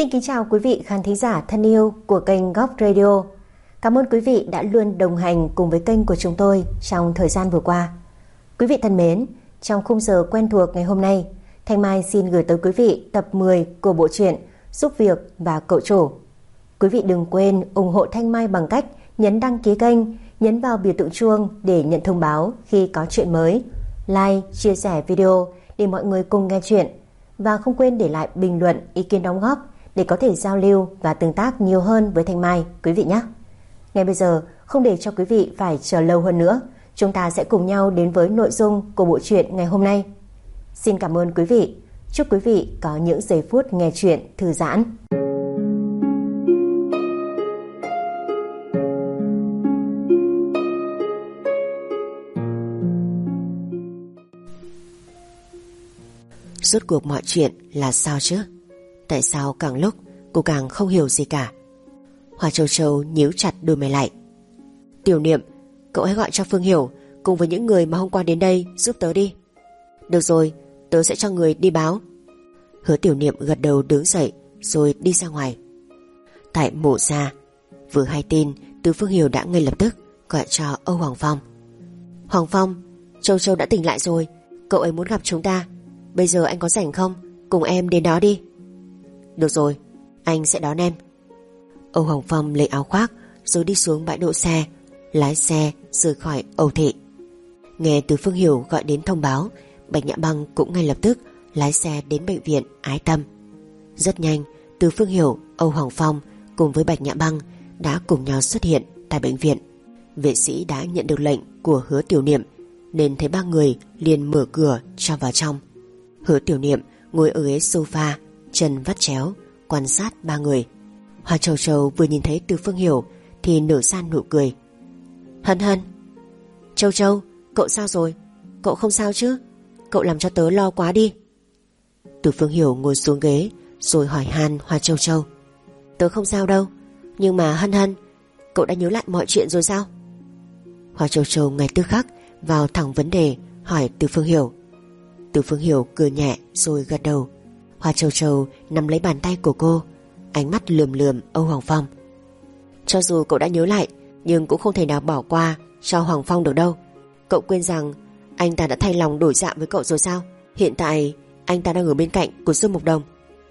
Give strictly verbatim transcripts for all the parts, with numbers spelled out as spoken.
Xin kính chào quý vị khán thính giả thân yêu của kênh Góc Radio. Cảm ơn quý vị đã luôn đồng hành cùng với kênh của chúng tôi trong thời gian vừa qua. Quý vị thân mến, trong khung giờ quen thuộc ngày hôm nay, Thanh Mai xin gửi tới quý vị tập mười của bộ truyện Giúp Việc và Cậu Chủ. Quý vị đừng quên ủng hộ Thanh Mai bằng cách nhấn đăng ký kênh, nhấn vào biểu tượng chuông để nhận thông báo khi có chuyện mới, like, chia sẻ video để mọi người cùng nghe chuyện. Và không quên để lại bình luận, ý kiến đóng góp để có thể giao lưu và tương tác nhiều hơn với Thanh Mai quý vị nhé. Ngay bây giờ, không để cho quý vị phải chờ lâu hơn nữa, chúng ta sẽ cùng nhau đến với nội dung của bộ truyện ngày hôm nay. Xin cảm ơn quý vị. Chúc quý vị có những giây phút nghe chuyện thư giãn. Rốt cuộc mọi chuyện là sao chứ? Tại sao càng lúc cô càng không hiểu gì cả? Hoa Châu Châu nhíu chặt đôi mày lại. Tiểu Niệm, cậu hãy gọi cho Phương Hiểu cùng với những người mà hôm qua đến đây giúp tớ đi. Được rồi, tớ sẽ cho người đi báo. Hứa Tiểu Niệm gật đầu đứng dậy rồi đi ra ngoài. Tại mộ gia, vừa hay tin từ Phương Hiểu đã ngay lập tức gọi cho Âu Hoàng Phong. Hoàng Phong, Châu Châu đã tỉnh lại rồi, cậu ấy muốn gặp chúng ta. Bây giờ anh có rảnh không? Cùng em đến đó đi. Được rồi, anh sẽ đón em. Âu Hoàng Phong lấy áo khoác rồi đi xuống bãi đỗ xe, lái xe rời khỏi Âu thị. Nghe từ Phương Hiểu gọi đến thông báo, Bạch Nhã Băng cũng ngay lập tức lái xe đến bệnh viện Ái Tâm. Rất nhanh, từ Phương Hiểu, Âu Hoàng Phong cùng với Bạch Nhã Băng đã cùng nhau xuất hiện tại bệnh viện. Vệ sĩ đã nhận được lệnh của Hứa Tiểu Niệm nên thấy ba người liền mở cửa cho vào trong. Hứa Tiểu Niệm ngồi ở ghế sofa, chân vắt chéo, quan sát ba người. Hoa Châu Châu vừa nhìn thấy Từ Phương Hiểu thì nở ra nụ cười. Hân Hân, Châu Châu, cậu sao rồi? Cậu không sao chứ? Cậu làm cho tớ lo quá đi. Từ Phương Hiểu ngồi xuống ghế rồi hỏi han Hoa Châu Châu. Tớ không sao đâu, nhưng mà Hân Hân, cậu đã nhớ lại mọi chuyện rồi sao? Hoa Châu Châu ngay tức khắc vào thẳng vấn đề hỏi Từ Phương Hiểu. Từ Phương Hiểu cười nhẹ rồi gật đầu. Hoa Châu Châu nắm lấy bàn tay của cô, ánh mắt lườm lườm Âu Hoàng Phong. Cho dù cậu đã nhớ lại, nhưng cũng không thể nào bỏ qua cho Hoàng Phong được đâu. Cậu quên rằng anh ta đã thay lòng đổi dạ với cậu rồi sao? Hiện tại anh ta đang ở bên cạnh của Dương Mục Đồng.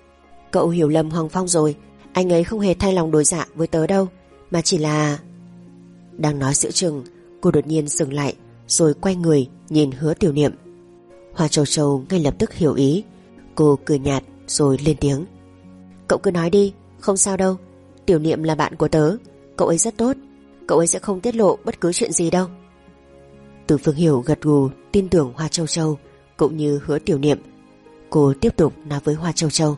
Cậu hiểu lầm Hoàng Phong rồi. Anh ấy không hề thay lòng đổi dạ với tớ đâu, mà chỉ là... Đang nói giữa chừng, cô đột nhiên dừng lại rồi quay người nhìn Hứa Tiểu Niệm. Hoa Châu Châu ngay lập tức hiểu ý. Cô cười nhạt rồi lên tiếng. Cậu cứ nói đi, không sao đâu. Tiểu Niệm là bạn của tớ, cậu ấy rất tốt, cậu ấy sẽ không tiết lộ bất cứ chuyện gì đâu. Từ Phương Hiểu gật gù tin tưởng Hoa Châu Châu cũng như Hứa Tiểu Niệm. Cô tiếp tục nói với Hoa Châu Châu.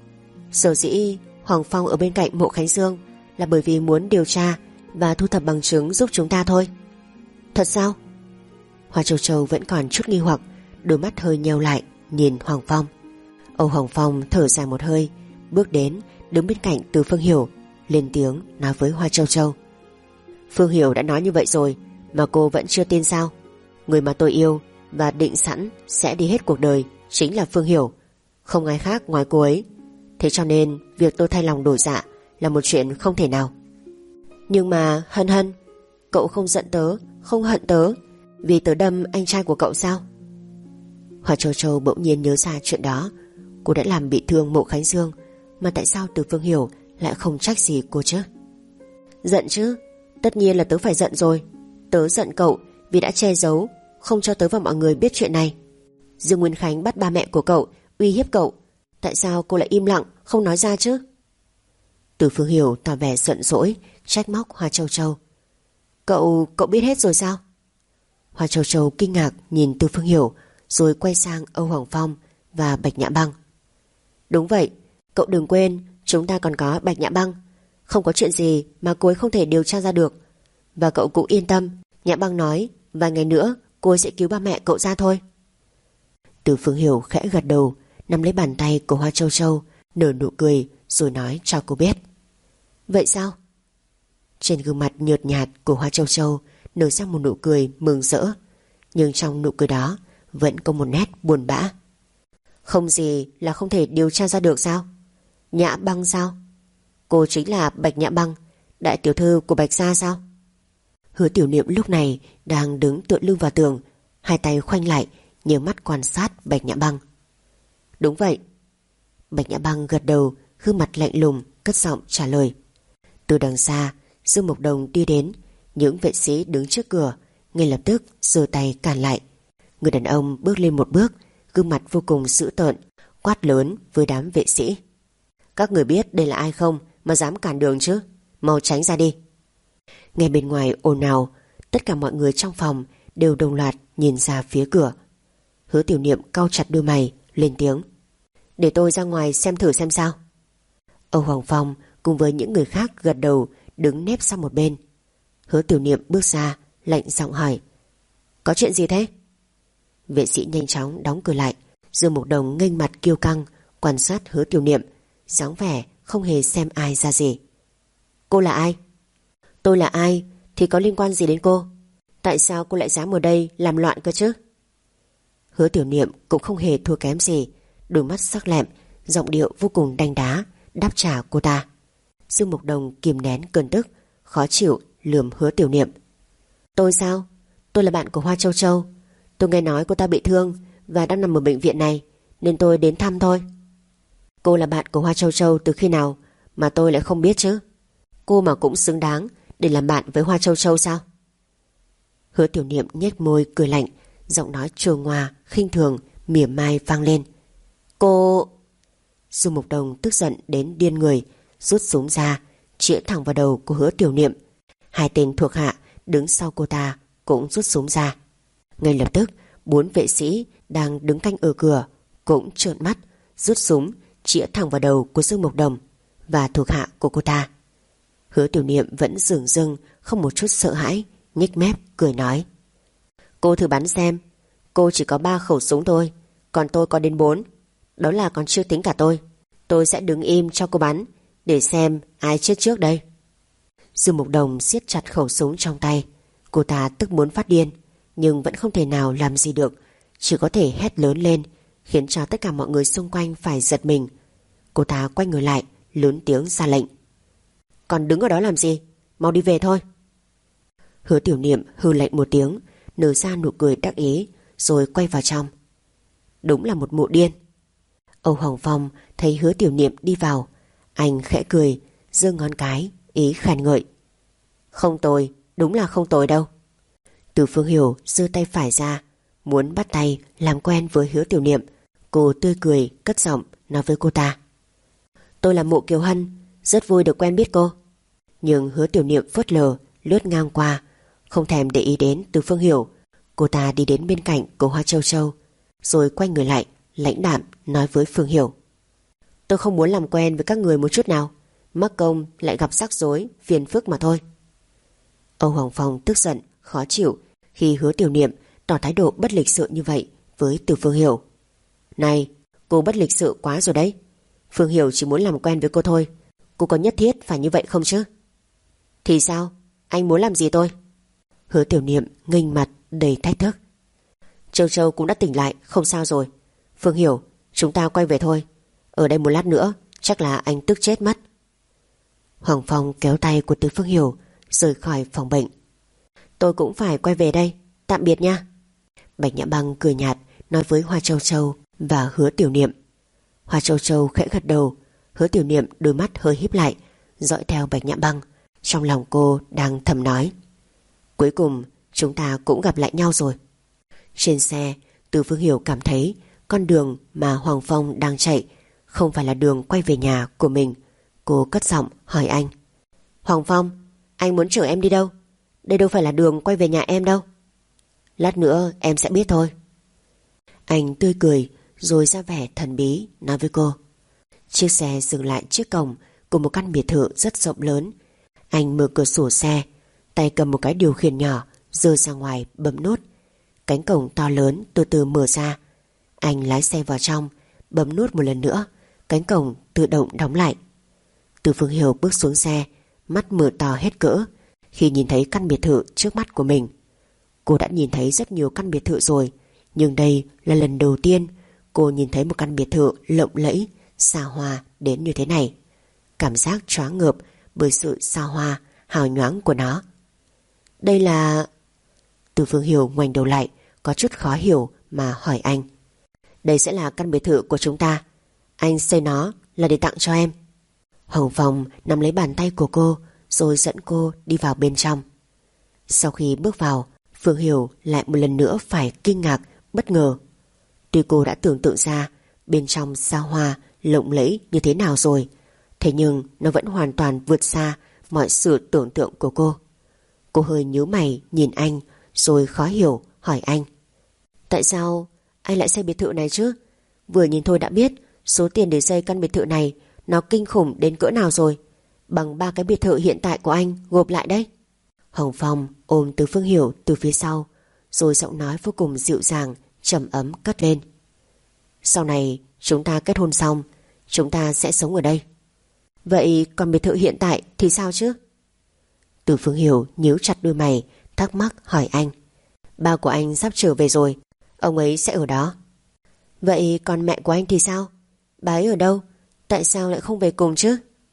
Sở dĩ Hoàng Phong ở bên cạnh Mộ Khánh Dương là bởi vì muốn điều tra và thu thập bằng chứng giúp chúng ta thôi. Thật sao? Hoa Châu Châu vẫn còn chút nghi hoặc, đôi mắt hơi nheo lại nhìn Hoàng Phong. Âu Hoàng Phong thở dài một hơi, bước đến đứng bên cạnh Từ Phương Hiểu, lên tiếng nói với Hoa Châu Châu. Phương Hiểu đã nói như vậy rồi mà cô vẫn chưa tin sao? Người mà tôi yêu và định sẵn sẽ đi hết cuộc đời chính là Phương Hiểu, không ai khác ngoài cô ấy. Thế cho nên việc tôi thay lòng đổi dạ là một chuyện không thể nào. Nhưng mà Hân Hân, cậu không giận tớ, không hận tớ vì tớ đâm anh trai của cậu sao? Hoa Châu Châu bỗng nhiên nhớ ra chuyện đó. Cô đã làm bị thương Mộ Khánh Dương, mà tại sao Từ Phương Hiểu lại không trách gì cô chứ? Giận chứ, tất nhiên là tớ phải giận rồi. Tớ giận cậu vì đã che giấu, không cho tớ và mọi người biết chuyện này. Dương Nguyên Khánh bắt ba mẹ của cậu, uy hiếp cậu. Tại sao cô lại im lặng, không nói ra chứ? Từ Phương Hiểu tỏ vẻ giận dỗi, trách móc Hoa Châu Châu. Cậu, cậu biết hết rồi sao? Hoa Châu Châu kinh ngạc nhìn Từ Phương Hiểu rồi quay sang Âu Hoàng Phong và Bạch Nhã Băng. Đúng vậy, cậu đừng quên chúng ta còn có Bạch Nhã Băng. Không có chuyện gì mà cô ấy không thể điều tra ra được. Và cậu cũng yên tâm, Nhã Băng nói vài ngày nữa cô ấy sẽ cứu ba mẹ cậu ra thôi. Từ Phương Hiểu khẽ gật đầu, nắm lấy bàn tay của Hoa Châu Châu, nở nụ cười rồi nói cho cô biết. Vậy sao? Trên gương mặt nhợt nhạt của Hoa Châu Châu nở ra một nụ cười mừng rỡ, nhưng trong nụ cười đó vẫn có một nét buồn bã. Không gì là không thể điều tra ra được sao? Nhã Băng sao? Cô chính là Bạch Nhã Băng, đại tiểu thư của Bạch gia sao? Hứa Tiểu Niệm lúc này đang đứng tựa lưng vào tường, hai tay khoanh lại, nhíu mắt quan sát Bạch Nhã Băng. Đúng vậy. Bạch Nhã Băng gật đầu, gương mặt lạnh lùng, cất giọng trả lời. Từ đằng xa, Dương Mộc Đồng đi đến, những vệ sĩ đứng trước cửa ngay lập tức giơ tay cản lại. Người đàn ông bước lên một bước, gương mặt vô cùng dữ tợn, quát lớn với đám vệ sĩ. Các người biết đây là ai không mà dám cản đường chứ? Mau tránh ra đi. Nghe bên ngoài ồn ào, tất cả mọi người trong phòng đều đồng loạt nhìn ra phía cửa. Hứa Tiểu Niệm cau chặt đôi mày, lên tiếng. Để tôi ra ngoài xem thử xem sao. Âu Hoàng Phong cùng với những người khác gật đầu, đứng nép sang một bên. Hứa Tiểu Niệm bước ra, lạnh giọng hỏi. Có chuyện gì thế? Vệ sĩ nhanh chóng đóng cửa lại. Dương Mộc Đồng nghênh mặt kiêu căng quan sát Hứa Tiểu Niệm, dáng vẻ không hề xem ai ra gì. Cô là ai? Tôi là ai thì có liên quan gì đến cô? Tại sao cô lại dám ở đây làm loạn cơ chứ? Hứa Tiểu Niệm cũng không hề thua kém gì, đôi mắt sắc lẹm, giọng điệu vô cùng đanh đá đáp trả cô ta. Dương Mộc Đồng kìm nén cơn tức, khó chịu lườm Hứa Tiểu Niệm. Tôi sao? Tôi là bạn của Hoa Châu Châu. Tôi nghe nói cô ta bị thương và đang nằm ở bệnh viện này, nên tôi đến thăm thôi. Cô là bạn của Hoa Châu Châu từ khi nào mà tôi lại không biết chứ? Cô mà cũng xứng đáng để làm bạn với Hoa Châu Châu sao? Hứa Tiểu Niệm nhếch môi cười lạnh, giọng nói trôi ngoa, khinh thường, mỉa mai vang lên. Cô... Dương Mộc Đồng tức giận đến điên người, rút súng ra, chĩa thẳng vào đầu của Hứa Tiểu Niệm. Hai tên thuộc hạ đứng sau cô ta cũng rút súng ra. Ngay lập tức, bốn vệ sĩ đang đứng canh ở cửa cũng trợn mắt, rút súng chĩa thẳng vào đầu của Dương Mộc Đồng và thuộc hạ của cô ta. Hứa Tiểu Niệm vẫn dửng dưng, không một chút sợ hãi, nhếch mép cười nói. Cô thử bắn xem, cô chỉ có ba khẩu súng thôi, còn tôi có đến bốn. Đó là còn chưa tính cả tôi. Tôi sẽ đứng im cho cô bắn, để xem ai chết trước đây. Dương Mộc Đồng siết chặt khẩu súng trong tay. Cô ta tức muốn phát điên, nhưng vẫn không thể nào làm gì được, chỉ có thể hét lớn lên, khiến cho tất cả mọi người xung quanh phải giật mình. Cô ta quay người lại, lớn tiếng ra lệnh. Còn đứng ở đó làm gì? Mau đi về thôi. Hứa Tiểu Niệm hừ lạnh một tiếng, nở ra nụ cười đắc ý, rồi quay vào trong. Đúng là một mụ điên. Âu Hoàng Phong thấy Hứa Tiểu Niệm đi vào, anh khẽ cười, giơ ngón cái, ý khen ngợi. Không tồi, đúng là không tồi đâu. Từ Phương Hiểu giơ tay phải ra, muốn bắt tay làm quen với Hứa Tiểu Niệm. Cô tươi cười, cất giọng nói với cô ta. Tôi là Mộ Kiều Hân, rất vui được quen biết cô. Nhưng Hứa Tiểu Niệm phớt lờ, lướt ngang qua, không thèm để ý đến Từ Phương Hiểu. Cô ta đi đến bên cạnh của Hoa Châu Châu, rồi quay người lại, lãnh đạm nói với Phương Hiểu. Tôi không muốn làm quen với các người một chút nào, mắc công lại gặp rắc rối, phiền phức mà thôi. Âu Hoàng Phong tức giận, khó chịu khi Hứa Tiểu Niệm tỏ thái độ bất lịch sự như vậy với Từ Phương Hiểu. Này, cô bất lịch sự quá rồi đấy. Phương Hiểu chỉ muốn làm quen với cô thôi, cô có nhất thiết phải như vậy không chứ? Thì sao? Anh muốn làm gì tôi? Hứa Tiểu Niệm nghênh mặt đầy thách thức. Châu Châu cũng đã tỉnh lại, không sao rồi. Phương Hiểu, chúng ta quay về thôi. Ở đây một lát nữa chắc là anh tức chết mất. Hoàng Phong kéo tay của Từ Phương Hiểu rời khỏi phòng bệnh. Tôi cũng phải quay về đây, tạm biệt nha. Bạch Nhã Băng cười nhạt nói với Hoa Châu Châu và Hứa Tiểu Niệm. Hoa Châu Châu khẽ gật đầu. Hứa Tiểu Niệm đôi mắt hơi híp lại, dõi theo Bạch Nhã Băng. Trong lòng cô đang thầm nói, cuối cùng chúng ta cũng gặp lại nhau rồi. Trên xe, Từ Phương Hiểu cảm thấy con đường mà Hoàng Phong đang chạy không phải là đường quay về nhà của mình. Cô cất giọng hỏi anh. Hoàng Phong, anh muốn chở em đi đâu? Đây đâu phải là đường quay về nhà em đâu. Lát nữa em sẽ biết thôi. Anh tươi cười rồi ra vẻ thần bí nói với cô. Chiếc xe dừng lại trước cổng của một căn biệt thự rất rộng lớn. Anh mở cửa sổ xe, tay cầm một cái điều khiển nhỏ, giơ ra ngoài bấm nút. Cánh cổng to lớn từ từ mở ra. Anh lái xe vào trong, bấm nút một lần nữa, cánh cổng tự động đóng lại. Từ Phương Hiểu bước xuống xe, mắt mở to hết cỡ khi nhìn thấy căn biệt thự trước mắt của mình. Cô đã nhìn thấy rất nhiều căn biệt thự rồi, nhưng đây là lần đầu tiên cô nhìn thấy một căn biệt thự lộng lẫy, xa hoa đến như thế này. Cảm giác choáng ngợp bởi sự xa hoa, hào nhoáng của nó. Đây là... Từ Phương Hiểu ngoảnh đầu lại, có chút khó hiểu mà hỏi anh. Đây sẽ là căn biệt thự của chúng ta. Anh xây nó là để tặng cho em. Hồng Phong nắm lấy bàn tay của cô rồi dẫn cô đi vào bên trong. Sau khi bước vào, Phương Hiểu lại một lần nữa phải kinh ngạc, bất ngờ. Tuy cô đã tưởng tượng ra bên trong xa hoa, lộng lẫy như thế nào rồi, thế nhưng nó vẫn hoàn toàn vượt xa mọi sự tưởng tượng của cô. Cô hơi nhíu mày nhìn anh, rồi khó hiểu hỏi anh. Tại sao anh lại xây biệt thự này chứ? Vừa nhìn thôi đã biết số tiền để xây căn biệt thự này nó kinh khủng đến cỡ nào rồi. Bằng ba cái biệt thự hiện tại của anh gộp lại đấy. Hồng Phong ôm Từ Phương Hiểu từ phía sau, rồi giọng nói vô cùng dịu dàng, trầm ấm cất lên. Sau này chúng ta kết hôn xong, chúng ta sẽ sống ở đây. Vậy còn biệt thự hiện tại thì sao chứ? Từ Phương Hiểu nhíu chặt đôi mày, thắc mắc hỏi anh. Ba của anh sắp trở về rồi, ông ấy sẽ ở đó. Vậy còn mẹ của anh thì sao? Bà ấy ở đâu? Tại sao lại không về cùng chứ?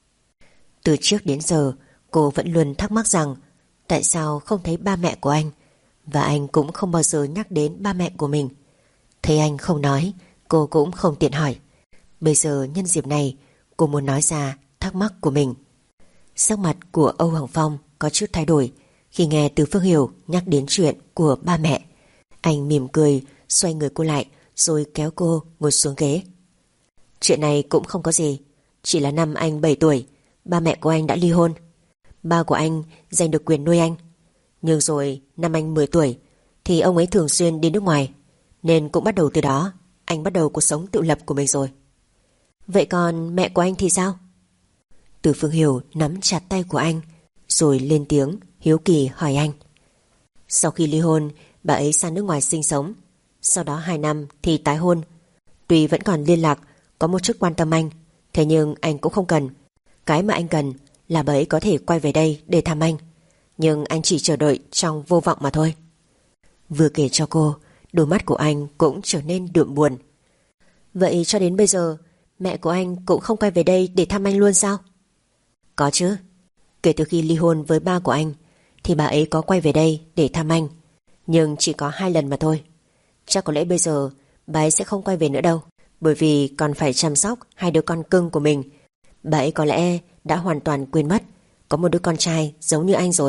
Từ trước đến giờ cô vẫn luôn thắc mắc rằng tại sao không thấy ba mẹ của anh, và anh cũng không bao giờ nhắc đến ba mẹ của mình. Thấy anh không nói, cô cũng không tiện hỏi. Bây giờ nhân dịp này, cô muốn nói ra thắc mắc của mình. Sắc mặt của Âu Hồng Phong có chút thay đổi khi nghe Từ Phương Hiểu nhắc đến chuyện của ba mẹ. Anh mỉm cười, xoay người cô lại, rồi kéo cô ngồi xuống ghế. Chuyện này cũng không có gì, chỉ là năm anh bảy tuổi, ba mẹ của anh đã ly hôn. Ba của anh giành được quyền nuôi anh, nhưng rồi năm anh mười tuổi thì ông ấy thường xuyên đi nước ngoài, nên cũng bắt đầu từ đó anh bắt đầu cuộc sống tự lập của mình rồi. Vậy còn mẹ của anh thì sao? Từ Phương Hiểu nắm chặt tay của anh, rồi lên tiếng hiếu kỳ hỏi anh. Sau khi ly hôn, bà ấy sang nước ngoài sinh sống, sau đó hai năm thì tái hôn. Tuy vẫn còn liên lạc, có một chút quan tâm anh, thế nhưng anh cũng không cần. Cái mà anh cần là bà ấy có thể quay về đây để thăm anh, nhưng anh chỉ chờ đợi trong vô vọng mà thôi. Vừa kể cho cô, đôi mắt của anh cũng trở nên đượm buồn. Vậy cho đến bây giờ mẹ của anh cũng không quay về đây để thăm anh luôn sao? Có chứ. Kể từ khi ly hôn với ba của anh thì bà ấy có quay về đây để thăm anh, nhưng chỉ có hai lần mà thôi. Chắc có lẽ bây giờ bà ấy sẽ không quay về nữa đâu, bởi vì còn phải chăm sóc hai đứa con cưng của mình. Bà ấy có lẽ đã hoàn toàn quên mất có một đứa con trai giống như anh rồi.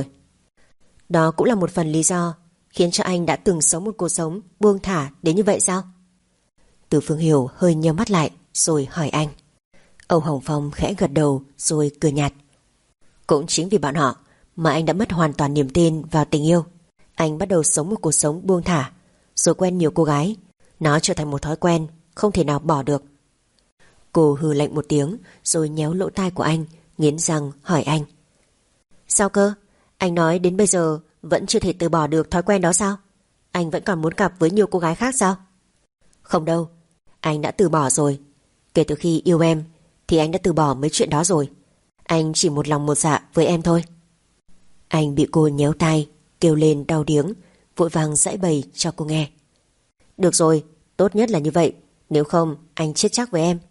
Đó cũng là một phần lý do khiến cho anh đã từng sống một cuộc sống buông thả đến như vậy sao? Từ Phương Hiểu hơi nheo mắt lại rồi hỏi anh. Âu Hồng Phong khẽ gật đầu rồi cười nhạt. Cũng chính vì bọn họ mà anh đã mất hoàn toàn niềm tin vào tình yêu. Anh bắt đầu sống một cuộc sống buông thả, rồi quen nhiều cô gái. Nó trở thành một thói quen không thể nào bỏ được. Cô hừ lạnh một tiếng rồi nhéo lỗ tai của anh, nghiến răng hỏi anh. Sao cơ? Anh nói đến bây giờ vẫn chưa thể từ bỏ được thói quen đó sao? Anh vẫn còn muốn cặp với nhiều cô gái khác sao? Không đâu, anh đã từ bỏ rồi. Kể từ khi yêu em thì anh đã từ bỏ mấy chuyện đó rồi. Anh chỉ một lòng một dạ với em thôi. Anh bị cô nhéo tai, kêu lên đau điếng, vội vàng giãi bày cho cô nghe. Được rồi, tốt nhất là như vậy, nếu không anh chết chắc với em.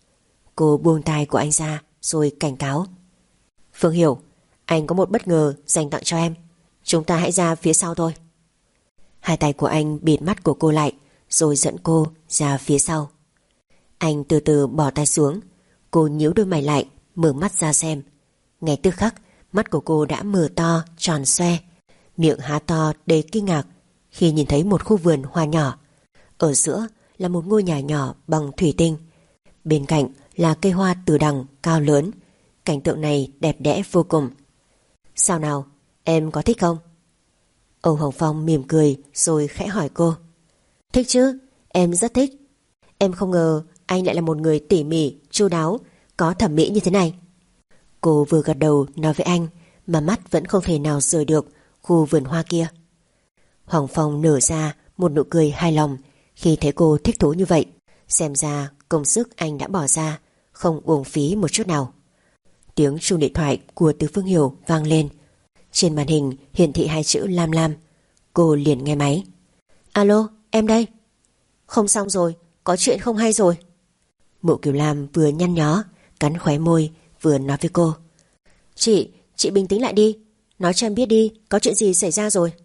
Cô buông tai của anh ra rồi cảnh cáo. Phương Hiểu, anh có một bất ngờ dành tặng cho em. Chúng ta hãy ra phía sau thôi. Hai tay của anh bịt mắt của cô lại, rồi dẫn cô ra phía sau. Anh từ từ bỏ tay xuống. Cô nhíu đôi mày lại, mở mắt ra xem. Ngay tức khắc, mắt của cô đã mở to, tròn xoe, miệng há to đầy kinh ngạc khi nhìn thấy một khu vườn hoa nhỏ. Ở giữa là một ngôi nhà nhỏ bằng thủy tinh. Bên cạnh là cây hoa từ đằng cao lớn. Cảnh tượng này đẹp đẽ vô cùng. Sao nào, em có thích không? Âu Hồng Phong mỉm cười rồi khẽ hỏi cô. Thích chứ, em rất thích. Em không ngờ anh lại là một người tỉ mỉ, chu đáo, có thẩm mỹ như thế này. Cô vừa gật đầu nói với anh, mà mắt vẫn không thể nào rời được khu vườn hoa kia. Hoàng Phong nở ra một nụ cười hài lòng khi thấy cô thích thú như vậy. Xem ra công sức anh đã bỏ ra không uổng phí một chút nào. Tiếng chuông điện thoại của Từ Phương Hiểu vang lên. Trên màn hình hiển thị hai chữ Lam Lam. Cô liền nghe máy. Alo, em đây. Không xong rồi, có chuyện không hay rồi. Mộ Kiều Lam vừa nhăn nhó, cắn khóe môi, vừa nói với cô: Chị, chị bình tĩnh lại đi, nói cho em biết đi, có chuyện gì xảy ra rồi?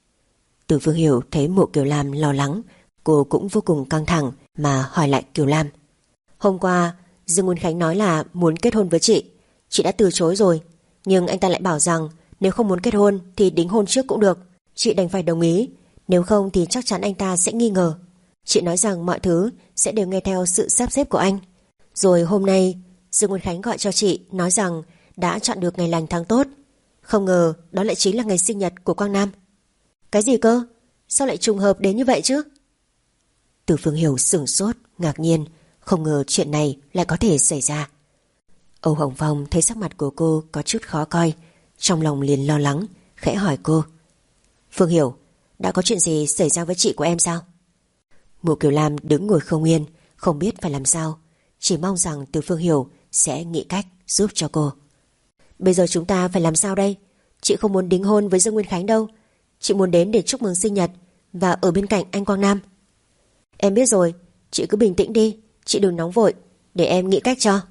Từ Phương Hiểu thấy Mộ Kiều Lam lo lắng, cô cũng vô cùng căng thẳng mà hỏi lại Kiều Lam: Hôm qua Dương Nguyên Khánh nói là muốn kết hôn với chị, chị đã từ chối rồi, nhưng anh ta lại bảo rằng nếu không muốn kết hôn thì đính hôn trước cũng được. Chị đành phải đồng ý, nếu không thì chắc chắn anh ta sẽ nghi ngờ. Chị nói rằng mọi thứ sẽ đều nghe theo sự sắp xếp của anh. Rồi hôm nay Dương Nguyên Khánh gọi cho chị, nói rằng đã chọn được ngày lành tháng tốt. Không ngờ đó lại chính là ngày sinh nhật của Quang Nam. Cái gì cơ? Sao lại trùng hợp đến như vậy chứ? Từ Phương Hiểu sửng sốt, ngạc nhiên, không ngờ chuyện này lại có thể xảy ra. Âu Hồng Phong thấy sắc mặt của cô có chút khó coi, trong lòng liền lo lắng, khẽ hỏi cô: Phương Hiểu, đã có chuyện gì xảy ra với chị của em sao? Mộ Kiều Lam đứng ngồi không yên, không biết phải làm sao, chỉ mong rằng Từ Phương Hiểu sẽ nghĩ cách giúp cho cô. Bây giờ chúng ta phải làm sao đây? Chị không muốn đính hôn với Dương Nguyên Khánh đâu. Chị muốn đến để chúc mừng sinh nhật và ở bên cạnh anh Quang Nam. Em biết rồi, chị cứ bình tĩnh đi, chị đừng nóng vội, để em nghĩ cách cho.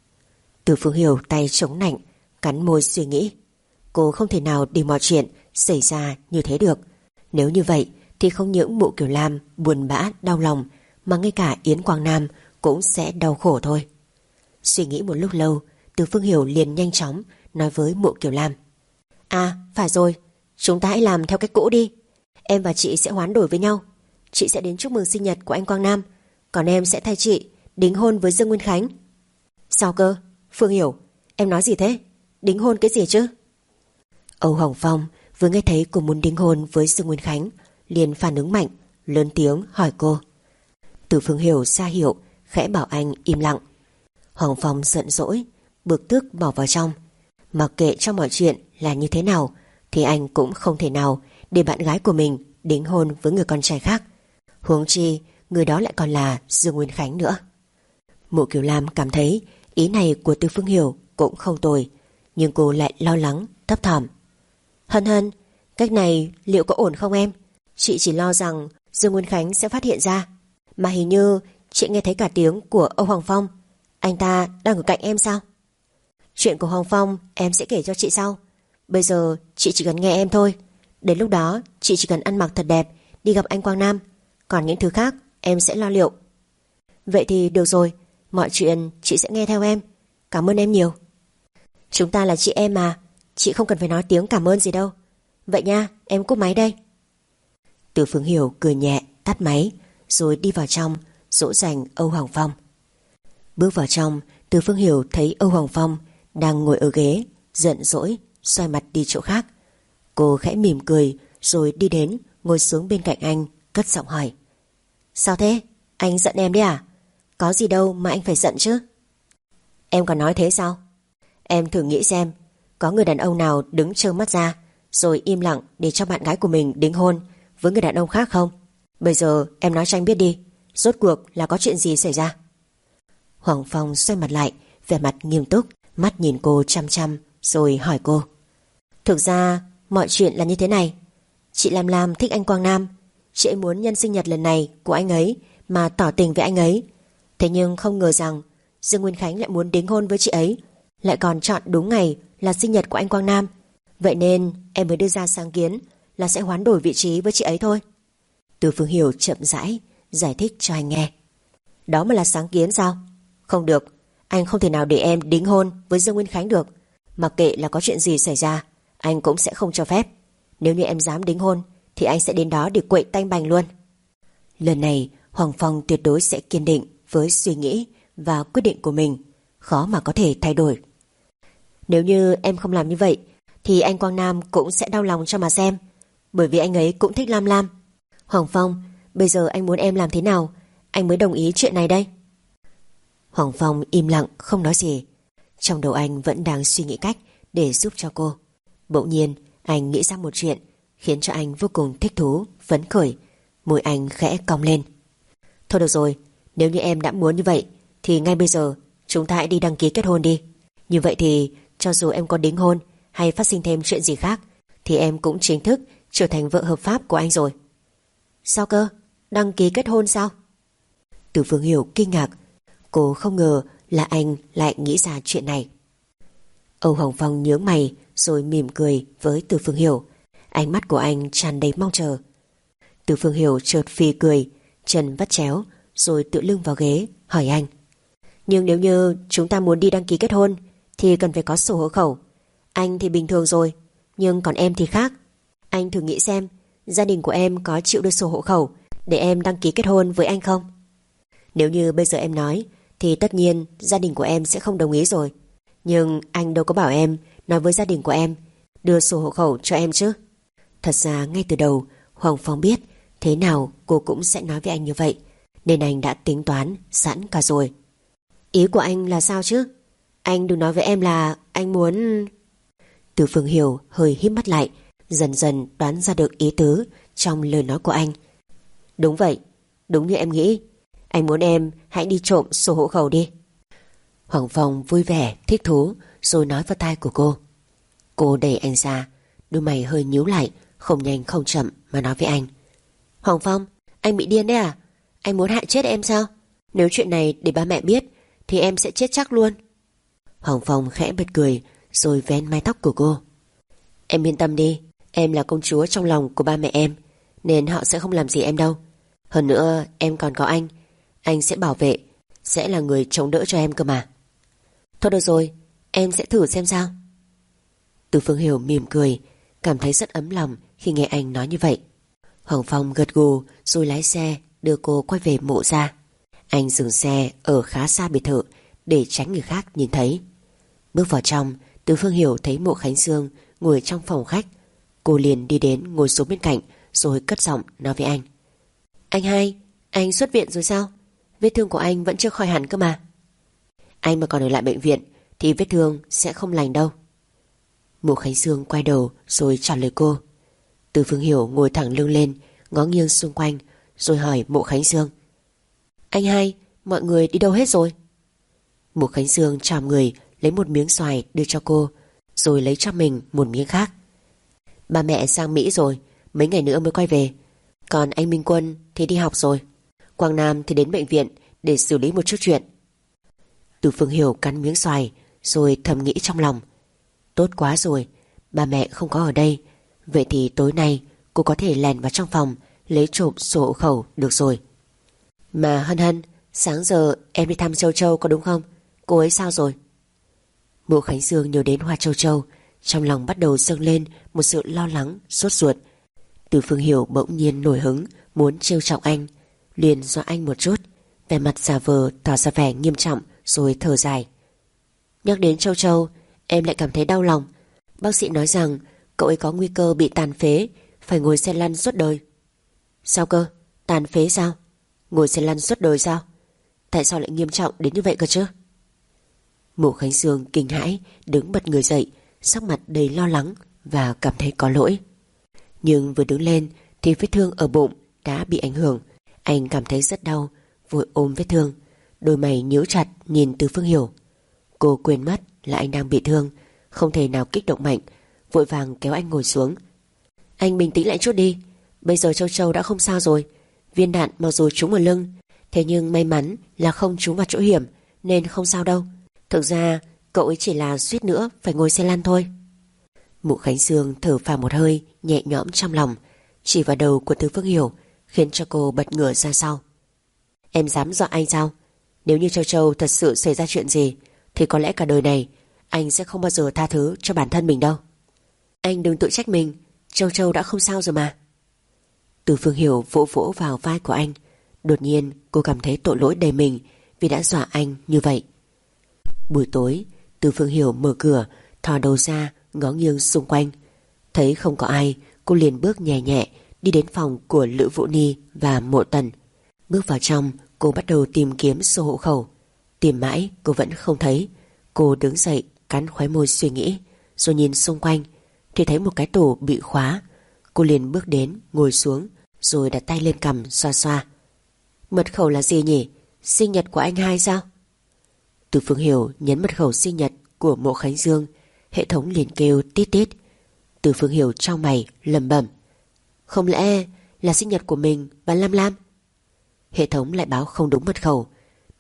Từ Phương Hiểu tay chống nạnh, cắn môi suy nghĩ. Cô không thể nào để mọi chuyện xảy ra như thế được. Nếu như vậy thì không những Mộ Kiều Lam buồn bã đau lòng, mà ngay cả Yến Quang Nam cũng sẽ đau khổ thôi. Suy nghĩ một lúc lâu, Từ Phương Hiểu liền nhanh chóng nói với Mộ Kiều Lam: À phải rồi, chúng ta hãy làm theo cách cũ đi. Em và chị sẽ hoán đổi với nhau. Chị sẽ đến chúc mừng sinh nhật của anh Quang Nam, còn em sẽ thay chị đính hôn với Dương Nguyên Khánh. Sao cơ? Phương Hiểu, em nói gì thế? Đính hôn cái gì chứ? Âu Hồng Phong vừa nghe thấy cô muốn đính hôn với Dương Nguyên Khánh, liền phản ứng mạnh, lớn tiếng hỏi cô. Từ Phương Hiểu ra hiệu, khẽ bảo anh im lặng. Hồng Phong giận dỗi, bực tức bỏ vào trong. Mặc kệ cho mọi chuyện là như thế nào, thì anh cũng không thể nào để bạn gái của mình đính hôn với người con trai khác. Huống chi người đó lại còn là Dương Nguyên Khánh nữa. Mộ Kiều Lam cảm thấy ý này của Từ Phương Hiểu cũng không tồi, nhưng cô lại lo lắng, thấp thỏm. Hân Hân, cách này liệu có ổn không em? Chị chỉ lo rằng Dương Nguyên Khánh sẽ phát hiện ra. Mà hình như chị nghe thấy cả tiếng của Âu Hoàng Phong. Anh ta đang ở cạnh em sao? Chuyện của Hoàng Phong em sẽ kể cho chị sau. Bây giờ chị chỉ cần nghe em thôi. Đến lúc đó chị chỉ cần ăn mặc thật đẹp, đi gặp anh Quang Nam. Còn những thứ khác em sẽ lo liệu. Vậy thì được rồi, mọi chuyện chị sẽ nghe theo em. Cảm ơn em nhiều. Chúng ta là chị em mà, chị không cần phải nói tiếng cảm ơn gì đâu. Vậy nha, em cúp máy đây. Từ Phương Hiểu cười nhẹ, tắt máy, rồi đi vào trong dỗ dành Âu Hoàng Phong. Bước vào trong, Từ Phương Hiểu thấy Âu Hoàng Phong đang ngồi ở ghế, giận dỗi, xoay mặt đi chỗ khác. Cô khẽ mỉm cười, rồi đi đến, ngồi xuống bên cạnh anh, cất giọng hỏi. Sao thế? Anh giận em đấy à? Có gì đâu mà anh phải giận chứ? Em còn nói thế sao? Em thử nghĩ xem, có người đàn ông nào đứng trơ mắt ra, rồi im lặng để cho bạn gái của mình đính hôn với người đàn ông khác không? Bây giờ em nói cho anh biết đi, rốt cuộc là có chuyện gì xảy ra? Hoàng Phong xoay mặt lại, vẻ mặt nghiêm túc, mắt nhìn cô chăm chăm, rồi hỏi cô. Thực ra mọi chuyện là như thế này. Chị Lam Lam thích anh Quang Nam. Chị ấy muốn nhân sinh nhật lần này của anh ấy mà tỏ tình với anh ấy. Thế nhưng không ngờ rằng Dương Nguyên Khánh lại muốn đính hôn với chị ấy, lại còn chọn đúng ngày là sinh nhật của anh Quang Nam. Vậy nên em mới đưa ra sáng kiến là sẽ hoán đổi vị trí với chị ấy thôi. Từ Phương Hiểu chậm rãi giải thích cho anh nghe. Đó mà là sáng kiến sao? Không được, anh không thể nào để em đính hôn với Dương Nguyên Khánh được. Mặc kệ là có chuyện gì xảy ra, anh cũng sẽ không cho phép. Nếu như em dám đính hôn thì anh sẽ đến đó để quậy tanh bành luôn. Lần này Hoàng Phong tuyệt đối sẽ kiên định với suy nghĩ và quyết định của mình, khó mà có thể thay đổi. Nếu như em không làm như vậy thì anh Quang Nam cũng sẽ đau lòng cho mà xem, bởi vì anh ấy cũng thích Lam Lam. Hoàng Phong, bây giờ anh muốn em làm thế nào anh mới đồng ý chuyện này đây? Hoàng Phong im lặng không nói gì. Trong đầu anh vẫn đang suy nghĩ cách để giúp cho cô. Bỗng nhiên anh nghĩ ra một chuyện khiến cho anh vô cùng thích thú, phấn khởi. Môi anh khẽ cong lên. Thôi được rồi, nếu như em đã muốn như vậy thì ngay bây giờ chúng ta hãy đi đăng ký kết hôn đi. Như vậy thì cho dù em có đính hôn hay phát sinh thêm chuyện gì khác thì em cũng chính thức trở thành vợ hợp pháp của anh rồi. Sao cơ? Đăng ký kết hôn sao? Từ Phương Hiểu kinh ngạc. Cô không ngờ là anh lại nghĩ ra chuyện này. Âu Hồng Phong nhướng mày rồi mỉm cười với Từ Phương Hiểu. Ánh mắt của anh tràn đầy mong chờ. Từ Phương Hiểu chợt phì cười, chân vắt chéo rồi tựa lưng vào ghế hỏi anh: Nhưng nếu như chúng ta muốn đi đăng ký kết hôn thì cần phải có sổ hộ khẩu. Anh thì bình thường rồi, nhưng còn em thì khác. Anh thử nghĩ xem, gia đình của em có chịu đưa sổ hộ khẩu để em đăng ký kết hôn với anh không? Nếu như bây giờ em nói thì tất nhiên gia đình của em sẽ không đồng ý rồi. Nhưng anh đâu có bảo em nói với gia đình của em đưa sổ hộ khẩu cho em chứ. Thật ra ngay từ đầu Hoàng Phong biết thế nào cô cũng sẽ nói với anh như vậy, nên anh đã tính toán sẵn cả rồi. Ý của anh là sao chứ? Anh đừng nói với em là anh muốn... Từ Phương Hiểu hơi híp mắt lại, dần dần đoán ra được ý tứ trong lời nói của anh. Đúng vậy, đúng như em nghĩ. Anh muốn em hãy đi trộm sổ hộ khẩu đi. Hoàng Phong vui vẻ, thích thú rồi nói vào tai của cô. Cô đẩy anh ra, đôi mày hơi nhíu lại, không nhanh không chậm mà nói với anh: Hoàng Phong, anh bị điên đấy à? Anh muốn hại chết em sao? Nếu chuyện này để ba mẹ biết thì em sẽ chết chắc luôn. Hoàng Phong khẽ bật cười rồi vén mái tóc của cô. Em yên tâm đi, em là công chúa trong lòng của ba mẹ em, nên họ sẽ không làm gì em đâu. Hơn nữa em còn có anh, anh sẽ bảo vệ, sẽ là người chống đỡ cho em cơ mà. Thôi được rồi, em sẽ thử xem sao. Từ Phương Hiểu mỉm cười, cảm thấy rất ấm lòng khi nghe anh nói như vậy. Hoàng Phong gật gù rồi lái xe đưa cô quay về mộ ra. Anh dừng xe ở khá xa biệt thự để tránh người khác nhìn thấy. Bước vào trong, Từ Phương Hiểu thấy Mộ Khánh Dương ngồi trong phòng khách. Cô liền đi đến ngồi xuống bên cạnh rồi cất giọng nói với anh: Anh hai, anh xuất viện rồi sao? Vết thương của anh vẫn chưa khỏi hẳn cơ mà. Anh mà còn ở lại bệnh viện thì vết thương sẽ không lành đâu. Mộ Khánh Dương quay đầu rồi trả lời cô. Từ Phương Hiểu ngồi thẳng lưng lên, ngó nghiêng xung quanh rồi hỏi Mộ Khánh Dương: Anh hai, mọi người đi đâu hết rồi? Mộ Khánh Dương chồm người lấy một miếng xoài đưa cho cô, rồi lấy cho mình một miếng khác. Ba mẹ sang Mỹ rồi, mấy ngày nữa mới quay về. Còn anh Minh Quân thì đi học rồi. Quang Nam thì đến bệnh viện để xử lý một chút chuyện. Từ Phương Hiểu cắn miếng xoài rồi thầm nghĩ trong lòng: Tốt quá rồi, ba mẹ không có ở đây. Vậy thì tối nay cô có thể lèn vào trong phòng lấy trộm sổ hộ khẩu được rồi. Mà Hân Hân, sáng giờ em đi thăm Châu Châu có đúng không? Cô ấy sao rồi? Mộ Khánh Dương nhớ đến Hoa Châu Châu, trong lòng bắt đầu dâng lên một sự lo lắng, sốt ruột. Từ Phương Hiểu bỗng nhiên nổi hứng muốn trêu chọc anh, liền dọa anh một chút, vẻ mặt giả vờ tỏ ra vẻ nghiêm trọng rồi thở dài. Nhắc đến Châu Châu, em lại cảm thấy đau lòng. Bác sĩ nói rằng cậu ấy có nguy cơ bị tàn phế, phải ngồi xe lăn suốt đời. Sao cơ? Tàn phế sao? Ngồi xe lăn suốt đời sao? Tại sao lại nghiêm trọng đến như vậy cơ chứ? Mộ Khánh Dương kinh hãi đứng bật người dậy, sắc mặt đầy lo lắng và cảm thấy có lỗi. Nhưng vừa đứng lên thì vết thương ở bụng đã bị ảnh hưởng. Anh cảm thấy rất đau, vội ôm vết thương, đôi mày nhíu chặt nhìn Từ Phương Hiểu. Cô quên mất là anh đang bị thương, không thể nào kích động mạnh, vội vàng kéo anh ngồi xuống. Anh bình tĩnh lại chút đi, bây giờ Châu Châu đã không sao rồi. Viên đạn mặc dù trúng ở lưng, thế nhưng may mắn là không trúng vào chỗ hiểm, nên không sao đâu. Thực ra cậu ấy chỉ là suýt nữa phải ngồi xe lăn thôi. Mộ Khánh Dương thở phào một hơi, nhẹ nhõm trong lòng, chỉ vào đầu của Từ Phương Hiểu, khiến cho cô bật ngửa ra sau. Em dám dọa anh sao? Nếu như Châu Châu thật sự xảy ra chuyện gì thì có lẽ cả đời này anh sẽ không bao giờ tha thứ cho bản thân mình đâu. Anh đừng tự trách mình, Châu Châu đã không sao rồi mà. Từ Phương Hiểu vỗ vỗ vào vai của anh. Đột nhiên cô cảm thấy tội lỗi đầy mình vì đã dọa anh như vậy. Buổi tối, Từ Phương Hiểu mở cửa, thò đầu ra ngó nghiêng xung quanh. Thấy không có ai, cô liền bước nhẹ nhẹ đi đến phòng của Lữ Vũ Ni và Mộ Tần. Bước vào trong, cô bắt đầu tìm kiếm sổ hộ khẩu. Tìm mãi cô vẫn không thấy. Cô đứng dậy, cắn khóe môi suy nghĩ, rồi nhìn xung quanh thì thấy một cái tủ bị khóa. Cô liền bước đến, ngồi xuống, rồi đặt tay lên cằm xoa xoa. Mật khẩu là gì nhỉ? Sinh nhật của anh hai sao? Từ Phương Hiểu nhấn mật khẩu sinh nhật của Mộ Khánh Dương, hệ thống liền kêu tít tít. Từ Phương Hiểu trao mày lẩm bẩm: không lẽ là sinh nhật của mình và Lam Lam? Hệ thống lại báo không đúng mật khẩu.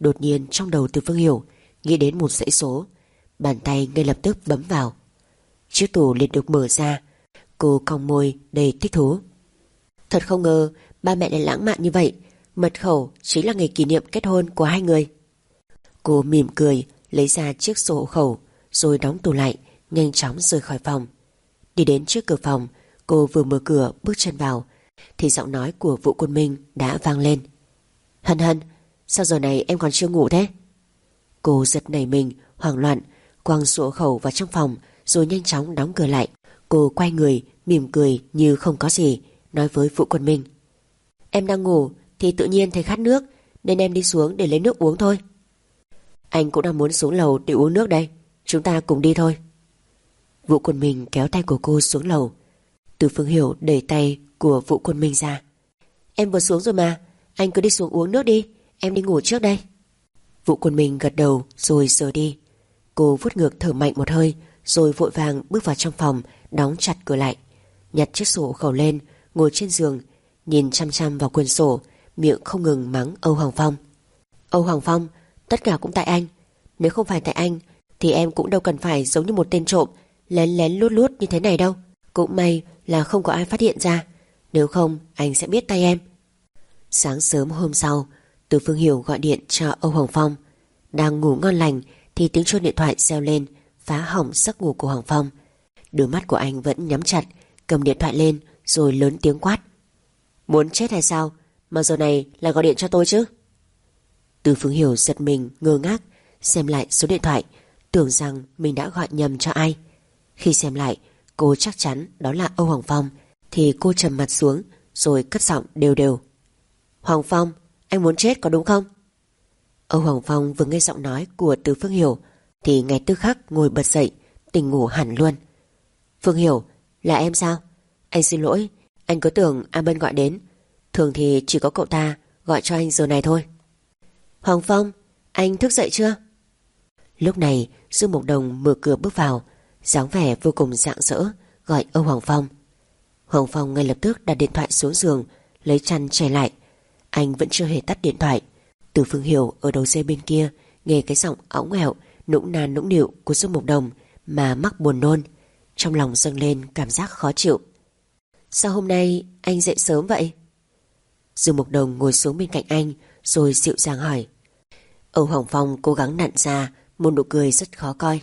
Đột nhiên trong đầu Từ Phương Hiểu nghĩ đến một dãy số. Bàn tay ngay lập tức bấm vào. Chiếc tủ liền được mở ra. Cô cong môi đầy thích thú. Thật không ngờ ba mẹ lại lãng mạn như vậy. Mật khẩu chính là ngày kỷ niệm kết hôn của hai người. Cô mỉm cười lấy ra chiếc sổ hộ khẩu rồi đóng tủ lại, nhanh chóng rời khỏi phòng. Đi đến trước cửa phòng, cô vừa mở cửa bước chân vào thì giọng nói của Vũ Quân Minh đã vang lên. Hân Hân, sao giờ này em còn chưa ngủ thế? Cô giật nảy mình, hoảng loạn, quăng sổ hộ khẩu vào trong phòng rồi nhanh chóng đóng cửa lại. Cô quay người, mỉm cười như không có gì, nói với Vũ Quân Minh. Em đang ngủ thì tự nhiên thấy khát nước, nên em đi xuống để lấy nước uống thôi. Anh cũng đang muốn xuống lầu để uống nước đây, chúng ta cùng đi thôi. Vũ Quân Minh kéo tay của cô xuống lầu. Từ Phương Hiểu đẩy tay của Vũ Quân Minh ra. Em vừa xuống rồi mà, anh cứ đi xuống uống nước đi, em đi ngủ trước đây. Vũ Quân Minh gật đầu rồi rời đi. Cô vuốt ngược thở mạnh một hơi rồi vội vàng bước vào trong phòng, đóng chặt cửa lại, nhặt chiếc sổ hộ khẩu lên, ngồi trên giường, nhìn chăm chăm vào quyển sổ, miệng không ngừng mắng Âu Hoàng Phong. Âu Hoàng Phong, tất cả cũng tại anh. Nếu không phải tại anh thì em cũng đâu cần phải giống như một tên trộm lén lén lút lút như thế này đâu. Cũng may là không có ai phát hiện ra, nếu không anh sẽ biết tay em. Sáng sớm hôm sau, Từ Phương Hiểu gọi điện cho Âu Hoàng Phong. Đang ngủ ngon lành thì tiếng chuông điện thoại reo lên, phá hỏng giấc ngủ của Hoàng Phong. Đôi mắt của anh vẫn nhắm chặt, cầm điện thoại lên rồi lớn tiếng quát. Muốn chết hay sao mà giờ này là gọi điện cho tôi chứ? Từ Phương Hiểu giật mình ngơ ngác, xem lại số điện thoại, tưởng rằng mình đã gọi nhầm cho ai. Khi xem lại, cô chắc chắn đó là Âu Hoàng Phong, thì cô trầm mặt xuống rồi cất giọng đều đều. Hoàng Phong, anh muốn chết có đúng không? Âu Hoàng Phong vừa nghe giọng nói của Từ Phương Hiểu thì ngay tức khắc ngồi bật dậy, tỉnh ngủ hẳn luôn. Phương Hiểu, là em sao? Anh xin lỗi, anh cứ tưởng A Bân gọi đến. Thường thì chỉ có cậu ta gọi cho anh giờ này thôi. Hoàng Phong, anh thức dậy chưa? Lúc này Dương Mộc Đồng mở cửa bước vào, dáng vẻ vô cùng rạng rỡ, gọi Âu Hoàng Phong. Hoàng Phong ngay lập tức đặt điện thoại xuống giường, lấy chăn che lại. Anh vẫn chưa hề tắt điện thoại. Từ Phương Hiểu ở đầu dây bên kia nghe cái giọng óng ẻo, nũng nàn nũng nịu của Dương Mộc Đồng mà mắc buồn nôn, trong lòng dâng lên cảm giác khó chịu. Sao hôm nay anh dậy sớm vậy? Dương Mộc Đồng ngồi xuống bên cạnh anh rồi dịu dàng hỏi. Âu Hoàng Phong cố gắng nặn ra một nụ cười rất khó coi.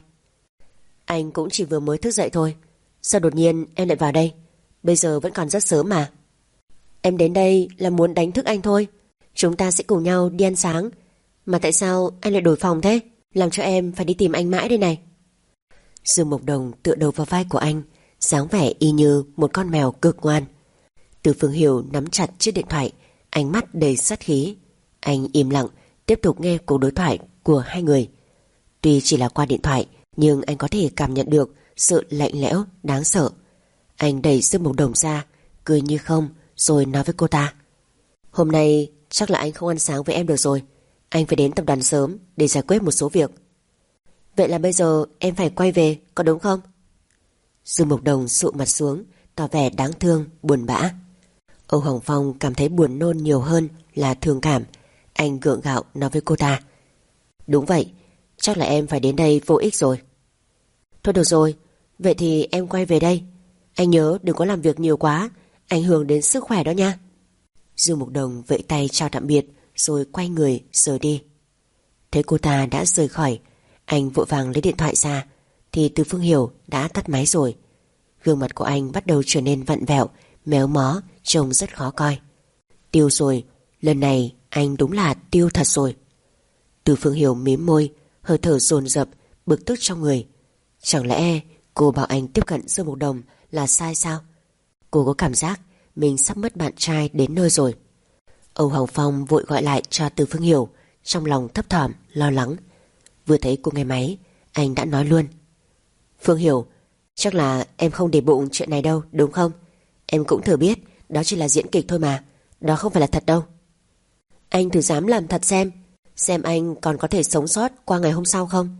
Anh cũng chỉ vừa mới thức dậy thôi, sao đột nhiên em lại vào đây? Bây giờ vẫn còn rất sớm mà. Em đến đây là muốn đánh thức anh thôi. Chúng ta sẽ cùng nhau đi ăn sáng. Mà tại sao anh lại đổi phòng thế? Làm cho em phải đi tìm anh mãi đây này. Dương Mộc Đồng tựa đầu vào vai của anh, dáng vẻ y như một con mèo cực ngoan. Từ Phương Hiểu nắm chặt chiếc điện thoại, ánh mắt đầy sát khí. Anh im lặng tiếp tục nghe cuộc đối thoại của hai người. Tuy chỉ là qua điện thoại, nhưng anh có thể cảm nhận được sự lạnh lẽo đáng sợ. Anh đẩy Dương Mộc Đồng ra, cười như không, rồi nói với cô ta. Hôm nay chắc là anh không ăn sáng với em được rồi. Anh phải đến tập đoàn sớm để giải quyết một số việc. Vậy là bây giờ em phải quay về, có đúng không? Dương Mộc Đồng sụ mặt xuống, tỏ vẻ đáng thương, buồn bã. Âu Hoàng Phong cảm thấy buồn nôn nhiều hơn là thương cảm. Anh gượng gạo nói với cô ta. Đúng vậy, chắc là em phải đến đây vô ích rồi. Thôi được rồi, vậy thì em quay về đây. Anh nhớ đừng có làm việc nhiều quá, ảnh hưởng đến sức khỏe đó nha. Dương Mộc Đồng vẫy tay chào tạm biệt rồi quay người rời đi. Thấy cô ta đã rời khỏi, anh vội vàng lấy điện thoại ra thì Từ Phương Hiểu đã tắt máy rồi. Gương mặt của anh bắt đầu trở nên vặn vẹo, méo mó, trông rất khó coi. Tiêu rồi, lần này anh đúng là tiêu thật rồi. Từ Phương Hiểu mím môi, hơi thở dồn dập, bực tức trong người. Chẳng lẽ cô bảo anh tiếp cận Dương Mộc Đồng là sai sao? Cô có cảm giác mình sắp mất bạn trai đến nơi rồi. Âu Hoàng Phong vội gọi lại cho Từ Phương Hiểu, trong lòng thấp thỏm, lo lắng. Vừa thấy cô nghe máy, anh đã nói luôn. Phương Hiểu, chắc là em không để bụng chuyện này đâu, đúng không? Em cũng thử biết đó chỉ là diễn kịch thôi mà, đó không phải là thật đâu. Anh thử dám làm thật xem, xem anh còn có thể sống sót qua ngày hôm sau không?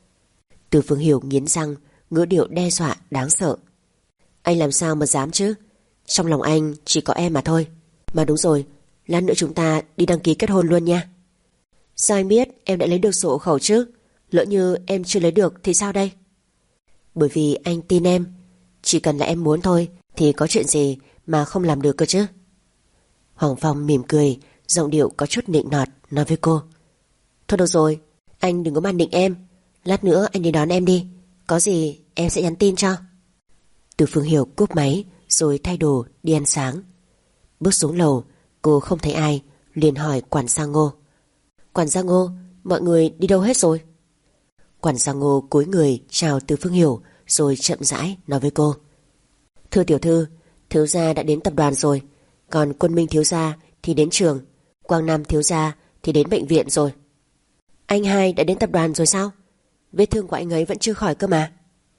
Từ Phương Hiểu nghiến răng, ngữ điệu đe dọa đáng sợ. Anh làm sao mà dám chứ? Trong lòng anh chỉ có em mà thôi. Mà đúng rồi, lát nữa chúng ta đi đăng ký kết hôn luôn nha. Sao anh biết em đã lấy được sổ hộ khẩu chứ? Lỡ như em chưa lấy được thì sao đây? Bởi vì anh tin em. Chỉ cần là em muốn thôi thì có chuyện gì mà không làm được cơ chứ. Hoàng Phong mỉm cười, giọng điệu có chút nịnh nọt nói với cô. Thôi được rồi, anh đừng có màn định em. Lát nữa anh đi đón em đi. Có gì em sẽ nhắn tin cho. Từ Phương Hiểu cúp máy rồi thay đồ đi ăn sáng. Bước xuống lầu, cô không thấy ai, liền hỏi quản gia Ngô. Quản gia Ngô, mọi người đi đâu hết rồi? Quản gia Ngô cúi người chào Từ Phương Hiểu rồi chậm rãi nói với cô. Thưa tiểu thư, thiếu gia đã đến tập đoàn rồi. Còn Quân Minh thiếu gia thì đến trường, Quang Nam thiếu gia thì đến bệnh viện rồi. Anh hai đã đến tập đoàn rồi sao? Vết thương của anh ấy vẫn chưa khỏi cơ mà.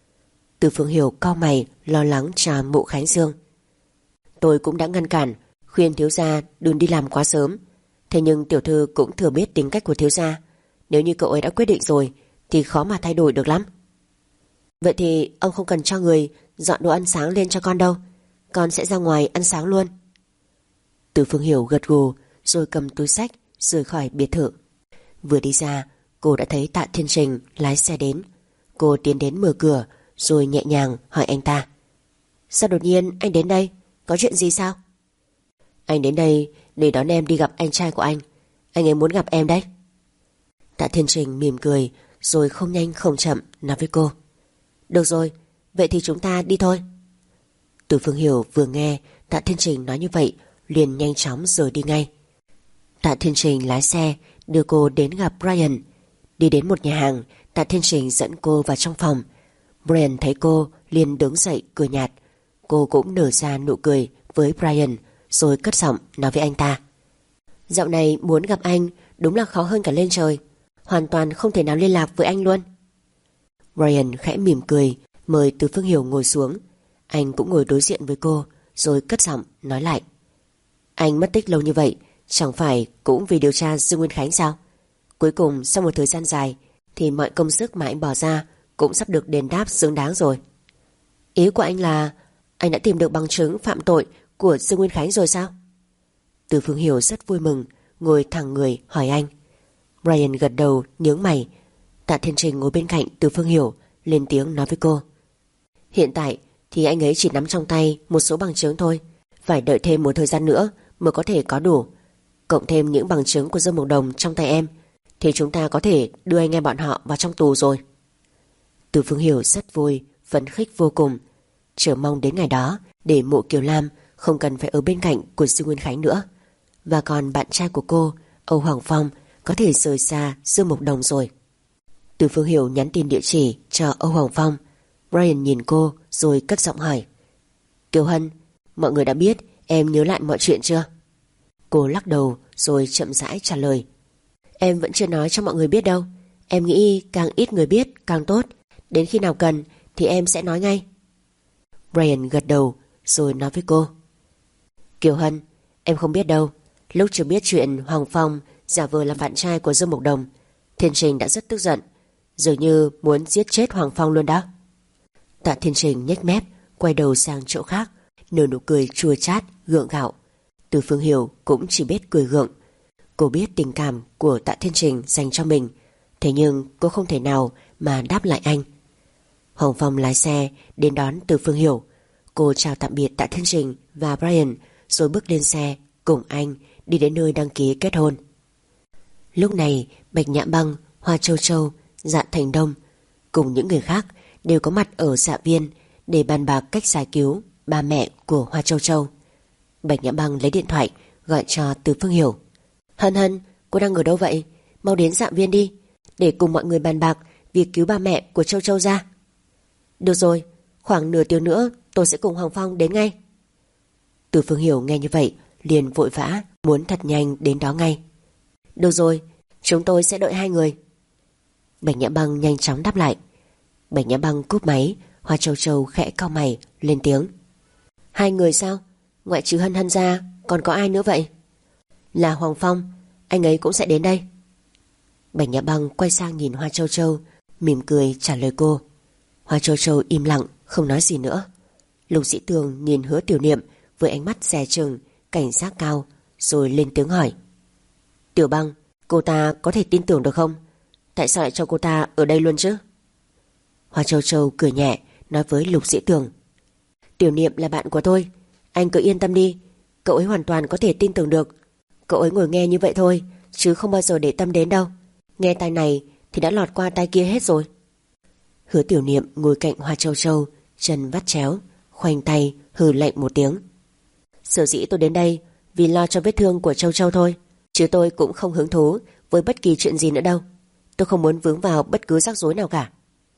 Từ Phương Hiểu cau mày lo lắng cho Mộ Khánh Dương. Tôi cũng đã ngăn cản, khuyên thiếu gia đừng đi làm quá sớm. Thế nhưng tiểu thư cũng thừa biết tính cách của thiếu gia. Nếu như cậu ấy đã quyết định rồi thì khó mà thay đổi được lắm. Vậy thì ông không cần cho người dọn đồ ăn sáng lên cho con đâu. Con sẽ ra ngoài ăn sáng luôn. Từ Phương Hiểu gật gù rồi cầm túi xách rời khỏi biệt thự. Vừa đi ra, cô đã thấy Tạ Thiên Trình lái xe đến. Cô tiến đến mở cửa rồi nhẹ nhàng hỏi anh ta. Sao đột nhiên anh đến đây? Có chuyện gì sao? Anh đến đây để đón em đi gặp anh trai của anh. Anh ấy muốn gặp em đấy. Tạ Thiên Trình mỉm cười rồi không nhanh không chậm nói với cô. Được rồi, vậy thì chúng ta đi thôi. Từ Phương Hiểu vừa nghe Tạ Thiên Trình nói như vậy liền nhanh chóng rời đi ngay. Tạ Thiên Trình lái xe đưa cô đến gặp Brian. Đi đến một nhà hàng, Tạ Thiên Trình dẫn cô vào trong phòng. Brian thấy cô liền đứng dậy cười nhạt. Cô cũng nở ra nụ cười với Brian rồi cất giọng nói với anh ta. Dạo này muốn gặp anh đúng là khó hơn cả lên trời. Hoàn toàn không thể nào liên lạc với anh luôn. Brian khẽ mỉm cười mời Từ Phương Hiểu ngồi xuống. Anh cũng ngồi đối diện với cô rồi cất giọng nói lại. Anh mất tích lâu như vậy chẳng phải cũng vì điều tra Dương Nguyên Khánh sao? Cuối cùng sau một thời gian dài thì mọi công sức mà anh bỏ ra cũng sắp được đền đáp xứng đáng rồi. Ý của anh là anh đã tìm được bằng chứng phạm tội của Dương Nguyên Khánh rồi sao? Từ Phương Hiểu rất vui mừng, ngồi thẳng người hỏi anh. Brian gật đầu nhướng mày. Tạ Thiên Trình ngồi bên cạnh Từ Phương Hiểu lên tiếng nói với cô. Hiện tại thì anh ấy chỉ nắm trong tay một số bằng chứng thôi. Phải đợi thêm một thời gian nữa mới có thể có đủ. Cộng thêm những bằng chứng của Dương Mộc Đồng trong tay em thì chúng ta có thể đưa anh em bọn họ vào trong tù rồi. Từ Phương Hiểu rất vui, phấn khích vô cùng, chờ mong đến ngày đó để Mộ Kiều Lam không cần phải ở bên cạnh của Dương Nguyên Khánh nữa. Và còn bạn trai của cô, Âu Hoàng Phong, có thể rời xa Dương Mộc Đồng rồi. Từ Phương Hiểu nhắn tin địa chỉ cho Âu Hoàng Phong. Brian nhìn cô rồi cất giọng hỏi. Kiều Hân, mọi người đã biết em nhớ lại mọi chuyện chưa? Cô lắc đầu rồi chậm rãi trả lời. Em vẫn chưa nói cho mọi người biết đâu. Em nghĩ càng ít người biết càng tốt. Đến khi nào cần thì em sẽ nói ngay. Brian gật đầu rồi nói với cô. Kiều Hân, em không biết đâu. Lúc chưa biết chuyện Hoàng Phong giả vờ làm bạn trai của Dương Mộc Đồng, Thiên Trình đã rất tức giận, dường như muốn giết chết Hoàng Phong luôn đó. Tạ Thiên Trình nhếch mép, quay đầu sang chỗ khác, nở nụ cười chua chát, gượng gạo. Từ Phương Hiểu cũng chỉ biết cười gượng. Cô biết tình cảm của Tạ Thiên Trình dành cho mình, thế nhưng cô không thể nào mà đáp lại anh. Hoàng Phong lái xe đến đón Từ Phương Hiểu. Cô chào tạm biệt Tạ Thiên Trình và Brian rồi bước lên xe cùng anh đi đến nơi đăng ký kết hôn. Lúc này Bạch Nhã Băng, Hoa Châu Châu, Dạ Thành Đông cùng những người khác đều có mặt ở dạ viên để bàn bạc cách giải cứu ba mẹ của Hoa Châu Châu. Bạch Nhã Băng lấy điện thoại gọi cho Từ Phương Hiểu. Hân Hân, cô đang ở đâu vậy? Mau đến dạ viên đi, để cùng mọi người bàn bạc việc cứu ba mẹ của Châu Châu ra. Được rồi, khoảng nửa tiếng nữa tôi sẽ cùng Hoàng Phong đến ngay. Từ Phương Hiểu nghe như vậy liền vội vã muốn thật nhanh đến đó ngay. Được rồi, chúng tôi sẽ đợi hai người. Bạch Nhã Băng nhanh chóng đáp lại. Bạch Nhã Băng cúp máy. Hoa Châu Châu khẽ cau mày lên tiếng. Hai người sao? Ngoại trừ Hân Hân ra còn có ai nữa vậy? Là Hoàng Phong, anh ấy cũng sẽ đến đây. Bạch Nhã Băng quay sang nhìn Hoa Châu Châu, mỉm cười trả lời cô. Hoa Châu Châu im lặng không nói gì nữa. Lục Dĩ Tường nhìn Hứa Tiểu Niệm với ánh mắt dè chừng, cảnh giác cao, rồi lên tiếng hỏi. Tiểu Băng, Cô ta có thể tin tưởng được không? Tại sao lại cho cô ta ở đây luôn chứ? Hoa Châu Châu cười nhẹ nói với Lục Dĩ Tường. Tiểu Niệm là bạn của tôi, anh cứ yên tâm đi, cậu ấy hoàn toàn có thể tin tưởng được. Cậu ấy ngồi nghe như vậy thôi, chứ không bao giờ để tâm đến đâu. Nghe tai này thì đã lọt qua tai kia hết rồi. Hứa Tiểu Niệm ngồi cạnh Hoa Châu Châu, chân vắt chéo, khoanh tay hừ lạnh một tiếng. Sở dĩ tôi đến đây vì lo cho vết thương của Châu Châu thôi, chứ tôi cũng không hứng thú với bất kỳ chuyện gì nữa đâu. Tôi không muốn vướng vào bất cứ rắc rối nào cả.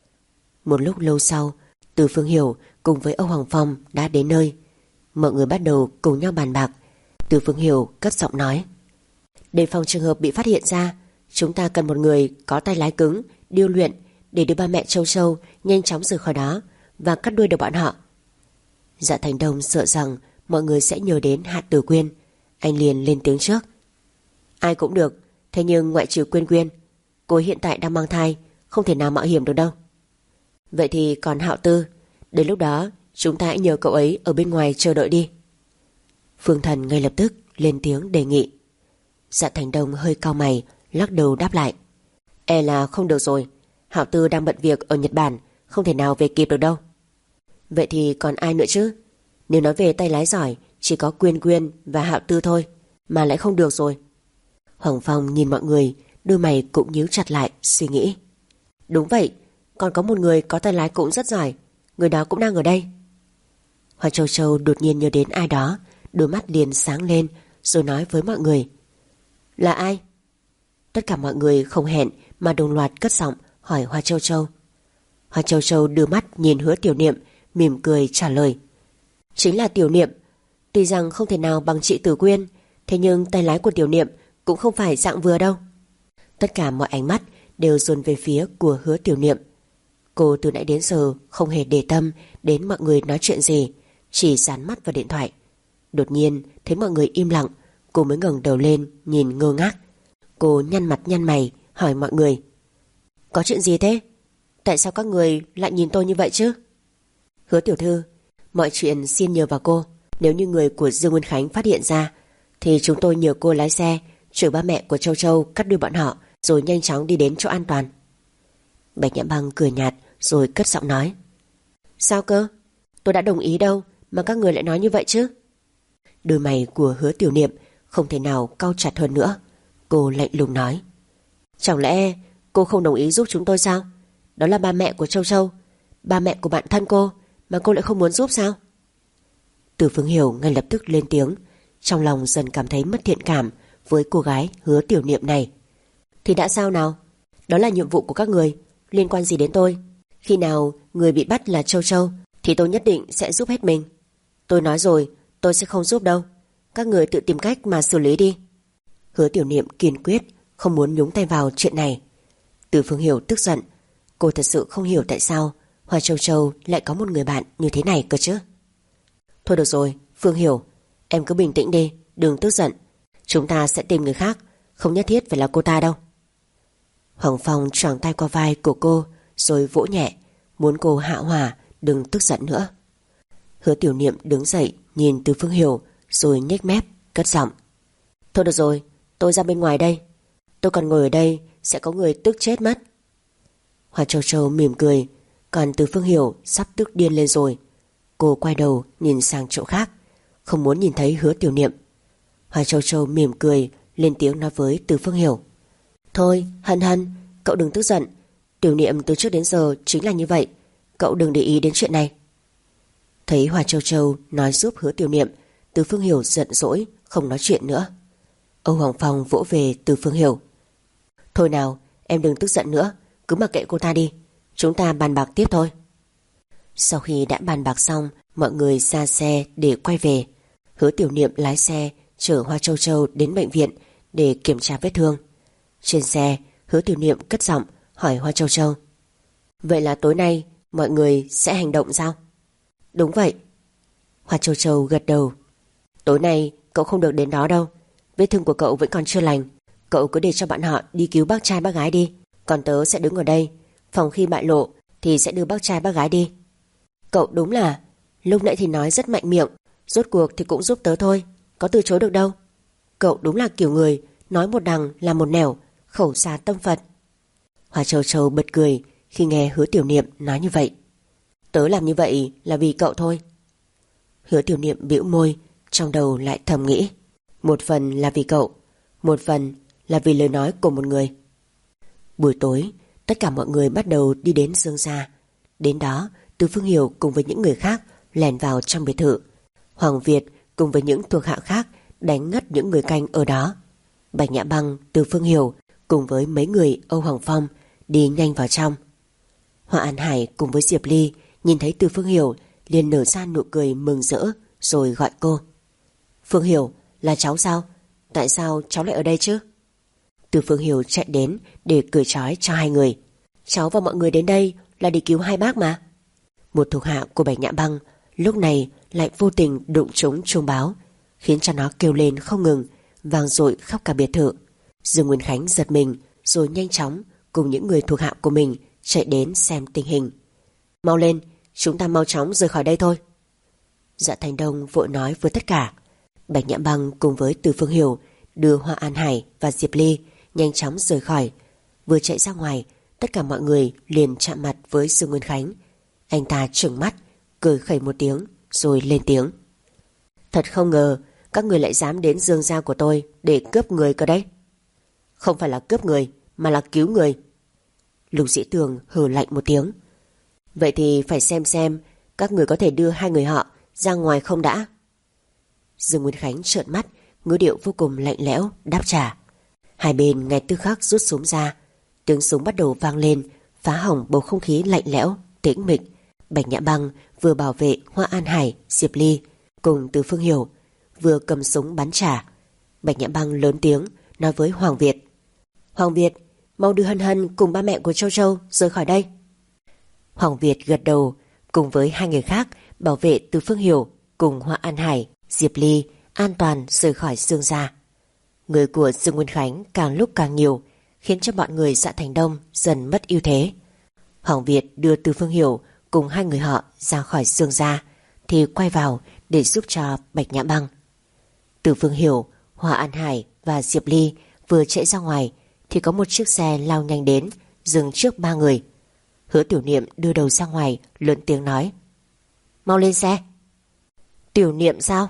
Một lúc lâu sau, Từ Phương Hiểu cùng với Âu Hoàng Phong đã đến nơi. Mọi người bắt đầu cùng nhau bàn bạc. Từ Phương Hiểu cất giọng nói: đề phòng trường hợp bị phát hiện ra, chúng ta cần một người có tay lái cứng, điêu luyện để đưa ba mẹ Châu Châu nhanh chóng rời khỏi đó và cắt đuôi được bọn họ. Dạ Thành Đông sợ rằng mọi người sẽ nhớ đến Hạ Tử Quyên. Anh liền lên tiếng trước: ai cũng được, thế nhưng ngoại trừ Quyên Quyên, cô ấy hiện tại đang mang thai, không thể nào mạo hiểm được đâu. Vậy thì còn Hạo Tư, đến lúc đó chúng ta hãy nhờ cậu ấy ở bên ngoài chờ đợi đi. Phương Thần ngay lập tức lên tiếng đề nghị. Dạ Thành Đông hơi cau mày, lắc đầu đáp lại: e là không được rồi, Hạo Tư đang bận việc ở Nhật Bản, không thể nào về kịp được đâu. Vậy thì còn ai nữa chứ? Nếu nói về tay lái giỏi, chỉ có Quyên Quyên và Hạo Tư thôi, mà lại không được rồi. Hoàng Phong nhìn mọi người, đôi mày cũng nhíu chặt lại, suy nghĩ. Đúng vậy, còn có một người có tay lái cũng rất giỏi, người đó cũng đang ở đây. Hoa Châu Châu đột nhiên nhớ đến ai đó, đôi mắt liền sáng lên, rồi nói với mọi người: là ai? Tất cả mọi người không hẹn mà đồng loạt cất giọng hỏi Hoa Châu Châu. Hoa Châu Châu đưa mắt nhìn Hứa Tiểu Niệm, mỉm cười trả lời: chính là Tiểu Niệm. Tuy rằng không thể nào bằng chị Tử Quyên, thế nhưng tay lái của Tiểu Niệm cũng không phải dạng vừa đâu. Tất cả mọi ánh mắt đều dồn về phía của Hứa Tiểu Niệm. Cô từ nãy đến giờ không hề để tâm đến mọi người nói chuyện gì, chỉ dán mắt vào điện thoại. Đột nhiên thấy mọi người im lặng, cô mới ngẩng đầu lên nhìn ngơ ngác. Cô nhăn mặt nhăn mày hỏi mọi người: có chuyện gì thế? Tại sao các người lại nhìn tôi như vậy chứ? Hứa tiểu thư, mọi chuyện xin nhờ vào cô. Nếu như người của Dương Nguyên Khánh phát hiện ra, thì chúng tôi nhờ cô lái xe chở ba mẹ của Châu Châu cắt đuôi bọn họ, rồi nhanh chóng đi đến chỗ an toàn. Bạch Nhã Băng cười nhạt rồi cất giọng nói: sao cơ? Tôi đã đồng ý đâu mà các người lại nói như vậy chứ? Đôi mày của Hứa Tiểu Niệm không thể nào cau chặt hơn nữa. Cô lạnh lùng nói: chẳng lẽ cô không đồng ý giúp chúng tôi sao? Đó là ba mẹ của Châu Châu, ba mẹ của bạn thân cô, mà cô lại không muốn giúp sao? Từ Phương Hiểu ngay lập tức lên tiếng, trong lòng dần cảm thấy mất thiện cảm với cô gái Hứa Tiểu Niệm này. Thì đã sao nào? Đó là nhiệm vụ của các người, liên quan gì đến tôi? Khi nào người bị bắt là Châu Châu thì tôi nhất định sẽ giúp hết mình. Tôi nói rồi, tôi sẽ không giúp đâu. Các người tự tìm cách mà xử lý đi. Hứa Tiểu Niệm kiên quyết không muốn nhúng tay vào chuyện này. Từ Phương Hiểu tức giận. Cô thật sự không hiểu tại sao Hoa Châu Châu lại có một người bạn như thế này cơ chứ. Thôi được rồi, Phương Hiểu, em cứ bình tĩnh đi, đừng tức giận. Chúng ta sẽ tìm người khác, không nhất thiết phải là cô ta đâu. Hoàng Phong choàng tay qua vai của cô rồi vỗ nhẹ, muốn cô hạ hỏa, đừng tức giận nữa. Hứa Tiểu Niệm đứng dậy nhìn Từ Phương Hiểu rồi nhếch mép cất giọng: thôi được rồi, tôi ra bên ngoài đây. Tôi còn ngồi ở đây sẽ có người tức chết mất. Hoa Châu Châu mỉm cười, còn Từ Phương Hiểu sắp tức điên lên rồi. Cô quay đầu nhìn sang chỗ khác, không muốn nhìn thấy Hứa Tiểu Niệm. Hoa Châu Châu mỉm cười lên tiếng nói với Từ Phương Hiểu: thôi Hân Hân, cậu đừng tức giận. Tiểu Niệm từ trước đến giờ chính là như vậy, cậu đừng để ý đến chuyện này. Thấy Hoa Châu Châu nói giúp Hứa Tiểu Niệm, Từ Phương Hiểu giận dỗi không nói chuyện nữa. Âu Hoàng Phong vỗ về Từ Phương Hiểu: thôi nào, em đừng tức giận nữa, cứ mặc kệ cô ta đi, chúng ta bàn bạc tiếp thôi. Sau khi đã bàn bạc xong, mọi người ra xe để quay về. Hứa Tiểu Niệm lái xe chở Hoa Châu Châu đến bệnh viện để kiểm tra vết thương. Trên xe, Hứa Tiểu Niệm cất giọng hỏi Hoa Châu Châu: vậy là tối nay mọi người sẽ hành động sao? Đúng vậy. Hoa Châu Châu gật đầu. Tối nay cậu không được đến đó đâu, vết thương của cậu vẫn còn chưa lành. Cậu cứ để cho bọn họ đi cứu bác trai bác gái đi, còn tớ sẽ đứng ở đây, phòng khi bại lộ thì sẽ đưa bác trai bác gái đi. Cậu đúng là lúc nãy thì nói rất mạnh miệng, rốt cuộc thì cũng giúp tớ thôi, có từ chối được đâu. Cậu đúng là kiểu người nói một đằng là một nẻo, khẩu xà tâm Phật. Hoa Châu Châu bật cười khi nghe Hứa Tiểu Niệm nói như vậy. Tớ làm như vậy là vì cậu thôi. Hứa Tiểu Niệm bĩu môi, trong đầu lại thầm nghĩ, một phần là vì cậu, một phần là vì lời nói của một người. Buổi tối, tất cả mọi người bắt đầu đi đến Dương gia. Đến đó, Từ Phương Hiểu cùng với những người khác lẻn vào trong biệt thự. Hoàng Việt cùng với những thuộc hạ khác đánh ngất những người canh ở đó. Bạch Nhã Băng, Từ Phương Hiểu cùng với mấy người Âu Hoàng Phong đi nhanh vào trong. Hoa An Hải cùng với Diệp Ly nhìn thấy Từ Phương Hiểu liền nở ra nụ cười mừng rỡ, rồi gọi cô. Phương Hiểu, là cháu sao? Tại sao cháu lại ở đây chứ? Từ Phương Hiểu chạy đến để cười trói cho hai người. Cháu và mọi người đến đây là đi cứu hai bác mà. Một thuộc hạ của Bạch Nhã Băng lúc này lại vô tình đụng trúng chuông báo, khiến cho nó kêu lên không ngừng, vang dội khắp cả biệt thự. Dương Nguyên Khánh giật mình, rồi nhanh chóng cùng những người thuộc hạ của mình chạy đến xem tình hình. Mau lên, chúng ta mau chóng rời khỏi đây thôi. Dạ Thành Đông vội nói với tất cả. Bạch Nhã Băng cùng với Từ Phương Hiểu đưa Hoa An Hải và Diệp Ly nhanh chóng rời khỏi. Vừa chạy ra ngoài, tất cả mọi người liền chạm mặt với Dương Nguyên Khánh. Anh ta trừng mắt, cười khẩy một tiếng, rồi lên tiếng. Thật không ngờ các người lại dám đến Dương gia của tôi để cướp người cơ đấy. Không phải là cướp người, mà là cứu người. Lục Dĩ Tường hừ lạnh một tiếng. Vậy thì phải xem xem các người có thể đưa hai người họ ra ngoài không đã. Dương Nguyên Khánh trợn mắt, ngữ điệu vô cùng lạnh lẽo đáp trả. Hai bên ngay tức khắc rút súng ra. Tiếng súng bắt đầu vang lên, phá hỏng bầu không khí lạnh lẽo tĩnh mịch. Bạch Nhã Băng vừa bảo vệ Hoa An Hải, Diệp Ly cùng Từ Phương Hiểu, vừa cầm súng bắn trả. Bạch Nhã Băng lớn tiếng nói với Hoàng Việt. Hoàng Việt, mau đưa Hân Hân cùng ba mẹ của Châu Châu rời khỏi đây. Hoàng Việt gật đầu, cùng với hai người khác bảo vệ Từ Phương Hiểu cùng Hoa An Hải, Diệp Ly an toàn rời khỏi Dương gia. Người của Dương Nguyên Khánh càng lúc càng nhiều, khiến cho bọn người Dạ Thành Đông dần mất ưu thế. Hoàng Việt đưa Từ Phương Hiểu cùng hai người họ ra khỏi Dương gia, thì quay vào để giúp cho Bạch Nhã Băng. Từ Phương Hiểu, Hoa An Hải và Diệp Ly vừa chạy ra ngoài thì có một chiếc xe lao nhanh đến, dừng trước ba người. Hứa Tiểu Niệm đưa đầu ra ngoài, lớn tiếng nói. Mau lên xe. Tiểu Niệm sao?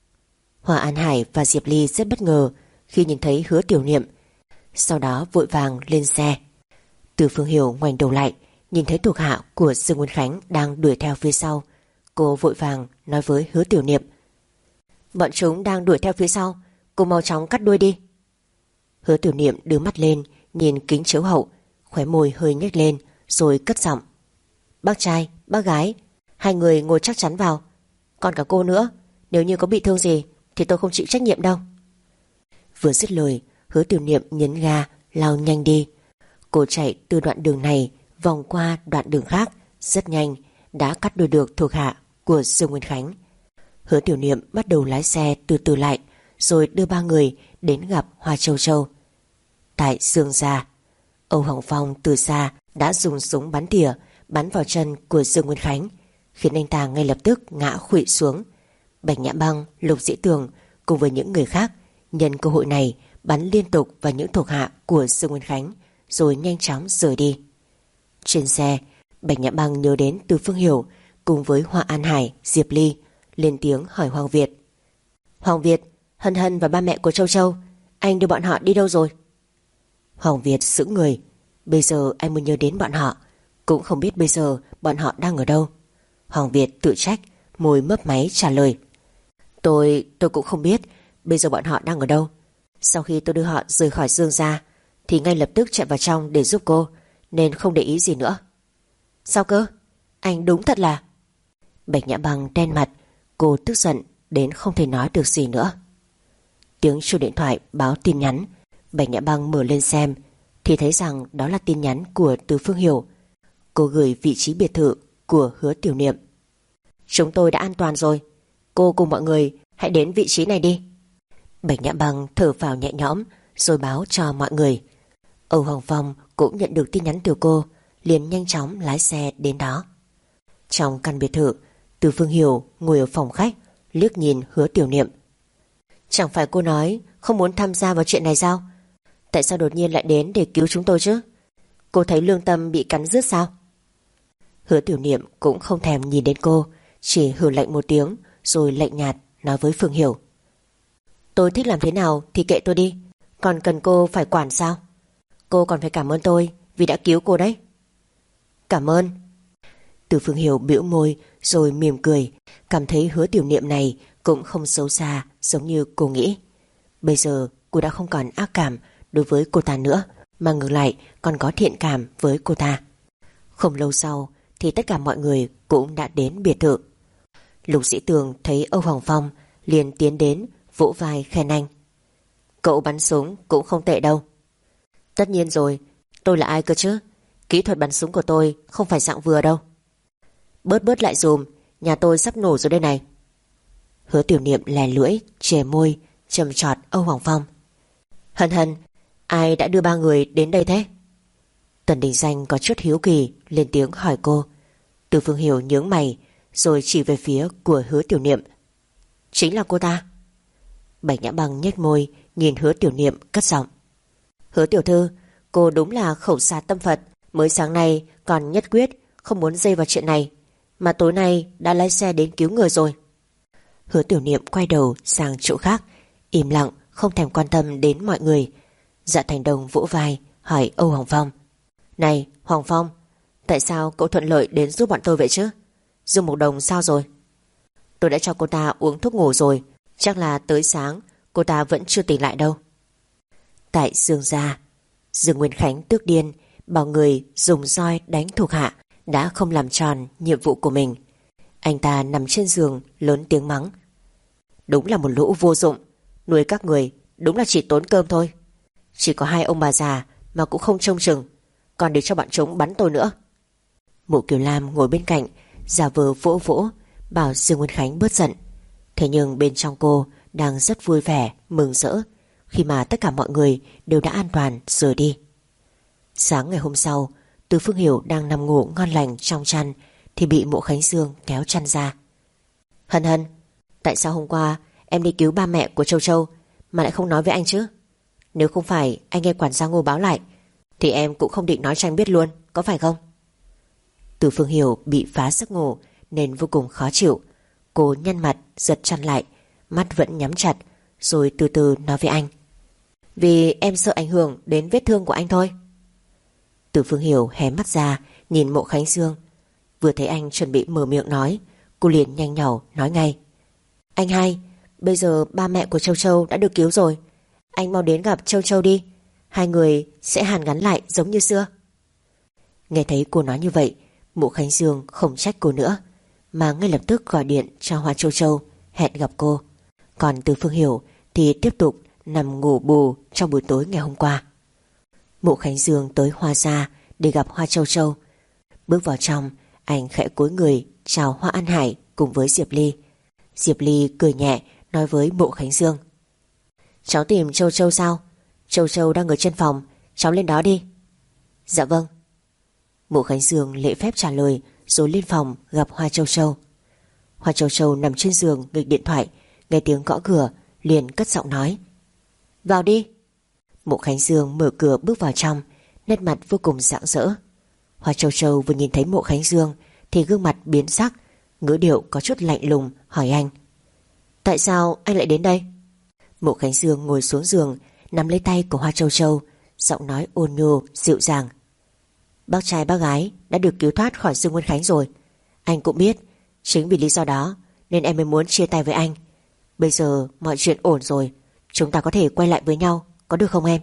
Hoa An Hải và Diệp Ly rất bất ngờ khi nhìn thấy Hứa Tiểu Niệm, sau đó vội vàng lên xe. Từ Phương Hiểu ngoảnh đầu lại, nhìn thấy thuộc hạ của Dương Nguyên Khánh đang đuổi theo phía sau. Cô vội vàng nói với Hứa Tiểu Niệm. Bọn chúng đang đuổi theo phía sau, cô mau chóng cắt đuôi đi. Hứa Tiểu Niệm đưa mắt lên, nhìn kính chiếu hậu, khóe môi hơi nhếch lên, rồi cất giọng. Bác trai, bác gái, hai người ngồi chắc chắn vào. Còn cả cô nữa, nếu như có bị thương gì thì tôi không chịu trách nhiệm đâu. Vừa dứt lời, Hứa Tiểu Niệm nhấn ga lao nhanh đi. Cô chạy từ đoạn đường này vòng qua đoạn đường khác, rất nhanh đã cắt đuôi được thuộc hạ của Dương Nguyên Khánh. Hứa Tiểu Niệm bắt đầu lái xe từ từ lại, rồi đưa ba người đến gặp Hoa Châu Châu. Tại Dương gia, Âu Hoàng Phong từ xa đã dùng súng bắn tỉa bắn vào chân của Dương Nguyên Khánh, khiến anh ta ngay lập tức ngã khuỵu xuống. Bạch Nhã Băng, Lục Dĩ Tường cùng với những người khác nhân cơ hội này bắn liên tục vào những thuộc hạ của Dương Nguyên Khánh, rồi nhanh chóng rời đi. Trên xe, Bạch Nhã Băng nhớ đến Từ Phương Hiểu cùng với Hoa An Hải, Diệp Ly, lên tiếng hỏi Hoàng Việt. Hoàng Việt, Hân Hân và ba mẹ của Châu Châu, anh đưa bọn họ đi đâu rồi? Hoàng Việt sững người. Bây giờ anh mới nhớ đến bọn họ, cũng không biết bây giờ bọn họ đang ở đâu. Hoàng Việt tự trách, môi mấp máy trả lời. Tôi, tôi cũng không biết bây giờ bọn họ đang ở đâu. Sau khi tôi đưa họ rời khỏi Dương gia thì ngay lập tức chạy vào trong để giúp cô, nên không để ý gì nữa. Sao cơ? Anh đúng thật là... Bạch Nhã Băng đen mặt, cô tức giận đến không thể nói được gì nữa. Tiếng chuông điện thoại báo tin nhắn. Bạch Nhã Băng mở lên xem thì thấy rằng đó là tin nhắn của Từ Phương Hiểu. Cô gửi vị trí biệt thự của Hứa Tiểu Niệm. Chúng tôi đã an toàn rồi, cô cùng mọi người hãy đến vị trí này đi. Bạch Nhã Băng thở phào nhẹ nhõm rồi báo cho mọi người. Âu Hoàng Phong cũng nhận được tin nhắn từ cô, liền nhanh chóng lái xe đến đó. Trong căn biệt thự, Từ Phương Hiểu ngồi ở phòng khách, liếc nhìn Hứa Tiểu Niệm. Chẳng phải cô nói không muốn tham gia vào chuyện này sao? Tại sao đột nhiên lại đến để cứu chúng tôi chứ? Cô thấy lương tâm bị cắn rứt sao? Hứa Tiểu Niệm cũng không thèm nhìn đến cô, chỉ hừ lạnh một tiếng rồi lạnh nhạt nói với Phương Hiểu: Tôi thích làm thế nào thì kệ tôi đi, còn cần cô phải quản sao? Cô còn phải cảm ơn tôi vì đã cứu cô đấy. Cảm ơn? Từ Phương Hiểu bĩu môi rồi mỉm cười, cảm thấy Hứa Tiểu Niệm này cũng không xấu xa giống như cô nghĩ. Bây giờ cô đã không còn ác cảm đối với cô ta nữa, mà ngược lại còn có thiện cảm với cô ta. Không lâu sau thì tất cả mọi người cũng đã đến biệt thự. Lục Sĩ Tường thấy Âu Hoàng Phong liền tiến đến vỗ vai khen anh: Cậu bắn súng cũng không tệ đâu. Tất nhiên rồi, tôi là ai cơ chứ? Kỹ thuật bắn súng của tôi không phải dạng vừa đâu. Bớt bớt lại dùm, nhà tôi sắp nổ rồi đây này. Hứa Tiểu Niệm lè lưỡi, chề môi, trầm trọt Âu Hoàng Phong: Hân Hân, ai đã đưa ba người đến đây thế? Tần Đình Danh có chút hiếu kỳ lên tiếng hỏi cô. Từ Phương Hiểu nhướng mày rồi chỉ về phía của Hứa Tiểu Niệm: Chính là cô ta. Bạch Nhã Băng nhếch môi nhìn Hứa Tiểu Niệm cất giọng: Hứa tiểu thư, cô đúng là khẩu xà tâm Phật, mới sáng nay còn nhất quyết không muốn dây vào chuyện này, mà tối nay đã lái xe đến cứu người rồi. Hứa Tiểu Niệm quay đầu sang chỗ khác, im lặng không thèm quan tâm đến mọi người. Dạ Thành Đồng vỗ vai hỏi Âu Hoàng Phong: Này Hoàng Phong, tại sao cậu thuận lợi đến giúp bọn tôi vậy chứ? Dương Mộc Đồng sao rồi? Tôi đã cho cô ta uống thuốc ngủ rồi, chắc là tới sáng cô ta vẫn chưa tỉnh lại đâu. Tại Dương gia, Dương Nguyên Khánh tức điên, bảo người dùng roi đánh thuộc hạ đã không làm tròn nhiệm vụ của mình. Anh ta nằm trên giường lớn tiếng mắng: Đúng là một lũ vô dụng, nuôi các người đúng là chỉ tốn cơm thôi. Chỉ có hai ông bà già mà cũng không trông chừng, còn để cho bọn chúng bắn tôi nữa. Mộ Kiều Lam ngồi bên cạnh giả vờ vỗ vỗ bảo Dương Nguyên Khánh bớt giận. Thế nhưng bên trong cô đang rất vui vẻ, mừng rỡ khi mà tất cả mọi người đều đã an toàn rời đi. Sáng ngày hôm sau, Từ Phương Hiểu đang nằm ngủ ngon lành trong chăn thì bị Mộ Khánh Dương kéo chăn ra. Hân Hân, tại sao hôm qua em đi cứu ba mẹ của Châu Châu mà lại không nói với anh chứ? Nếu không phải anh nghe quản gia Ngô báo lại thì em cũng không định nói cho anh biết luôn, có phải không? Từ Phương Hiểu bị phá giấc ngủ nên vô cùng khó chịu. Cô nhăn mặt giật chăn lại, mắt vẫn nhắm chặt, rồi từ từ nói với anh: Vì em sợ ảnh hưởng đến vết thương của anh thôi. Từ Phương Hiểu hé mắt ra nhìn Mộ Khánh Dương. Vừa thấy anh chuẩn bị mở miệng nói, cô liền nhanh nhảu nói ngay: Anh hai, bây giờ ba mẹ của Châu Châu đã được cứu rồi, anh mau đến gặp Châu Châu đi, hai người sẽ hàn gắn lại giống như xưa. Nghe thấy cô nói như vậy, Mộ Khánh Dương không trách cô nữa, mà ngay lập tức gọi điện cho Hoa Châu Châu hẹn gặp cô. Còn Từ Phương Hiểu thì tiếp tục nằm ngủ bù trong buổi tối ngày hôm qua. Mộ Khánh Dương tới Hoa gia để gặp Hoa Châu Châu. Bước vào trong, anh khẽ cúi người chào Hoa An Hải cùng với Diệp Ly. Diệp Ly cười nhẹ nói với Mộ Khánh Dương: Cháu tìm Châu Châu sao? Châu Châu đang ở trên phòng, cháu lên đó đi. Dạ vâng. Mộ Khánh Dương lễ phép trả lời rồi lên phòng gặp Hoa Châu Châu. Hoa Châu Châu nằm trên giường nghịch điện thoại, nghe tiếng gõ cửa liền cất giọng nói: Vào đi. Mộ Khánh Dương mở cửa bước vào trong, nét mặt vô cùng rạng rỡ. Hoa Châu Châu vừa nhìn thấy Mộ Khánh Dương thì gương mặt biến sắc, ngữ điệu có chút lạnh lùng hỏi anh: Tại sao anh lại đến đây? Mộ Khánh Dương ngồi xuống giường, nắm lấy tay của Hoa Châu Châu, giọng nói ôn nhu dịu dàng: Bác trai bác gái đã được cứu thoát khỏi Dương Nguyên Khánh rồi. Anh cũng biết, chính vì lý do đó nên em mới muốn chia tay với anh. Bây giờ mọi chuyện ổn rồi, chúng ta có thể quay lại với nhau, có được không em?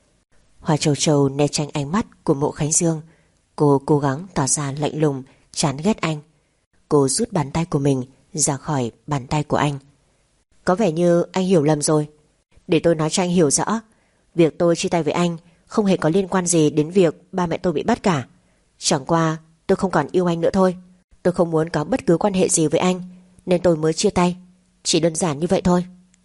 Hoa Châu Châu né tránh ánh mắt của Mộ Khánh Dương. Cô cố gắng tỏ ra lạnh lùng, chán ghét anh. Cô rút bàn tay của mình ra khỏi bàn tay của anh. Có vẻ như anh hiểu lầm rồi. Để tôi nói cho anh hiểu rõ, việc tôi chia tay với anh không hề có liên quan gì đến việc ba mẹ tôi bị bắt cả. Chẳng qua tôi không còn yêu anh nữa thôi. Tôi không muốn có bất cứ quan hệ gì với anh, nên tôi mới chia tay. Chỉ đơn giản như vậy thôi.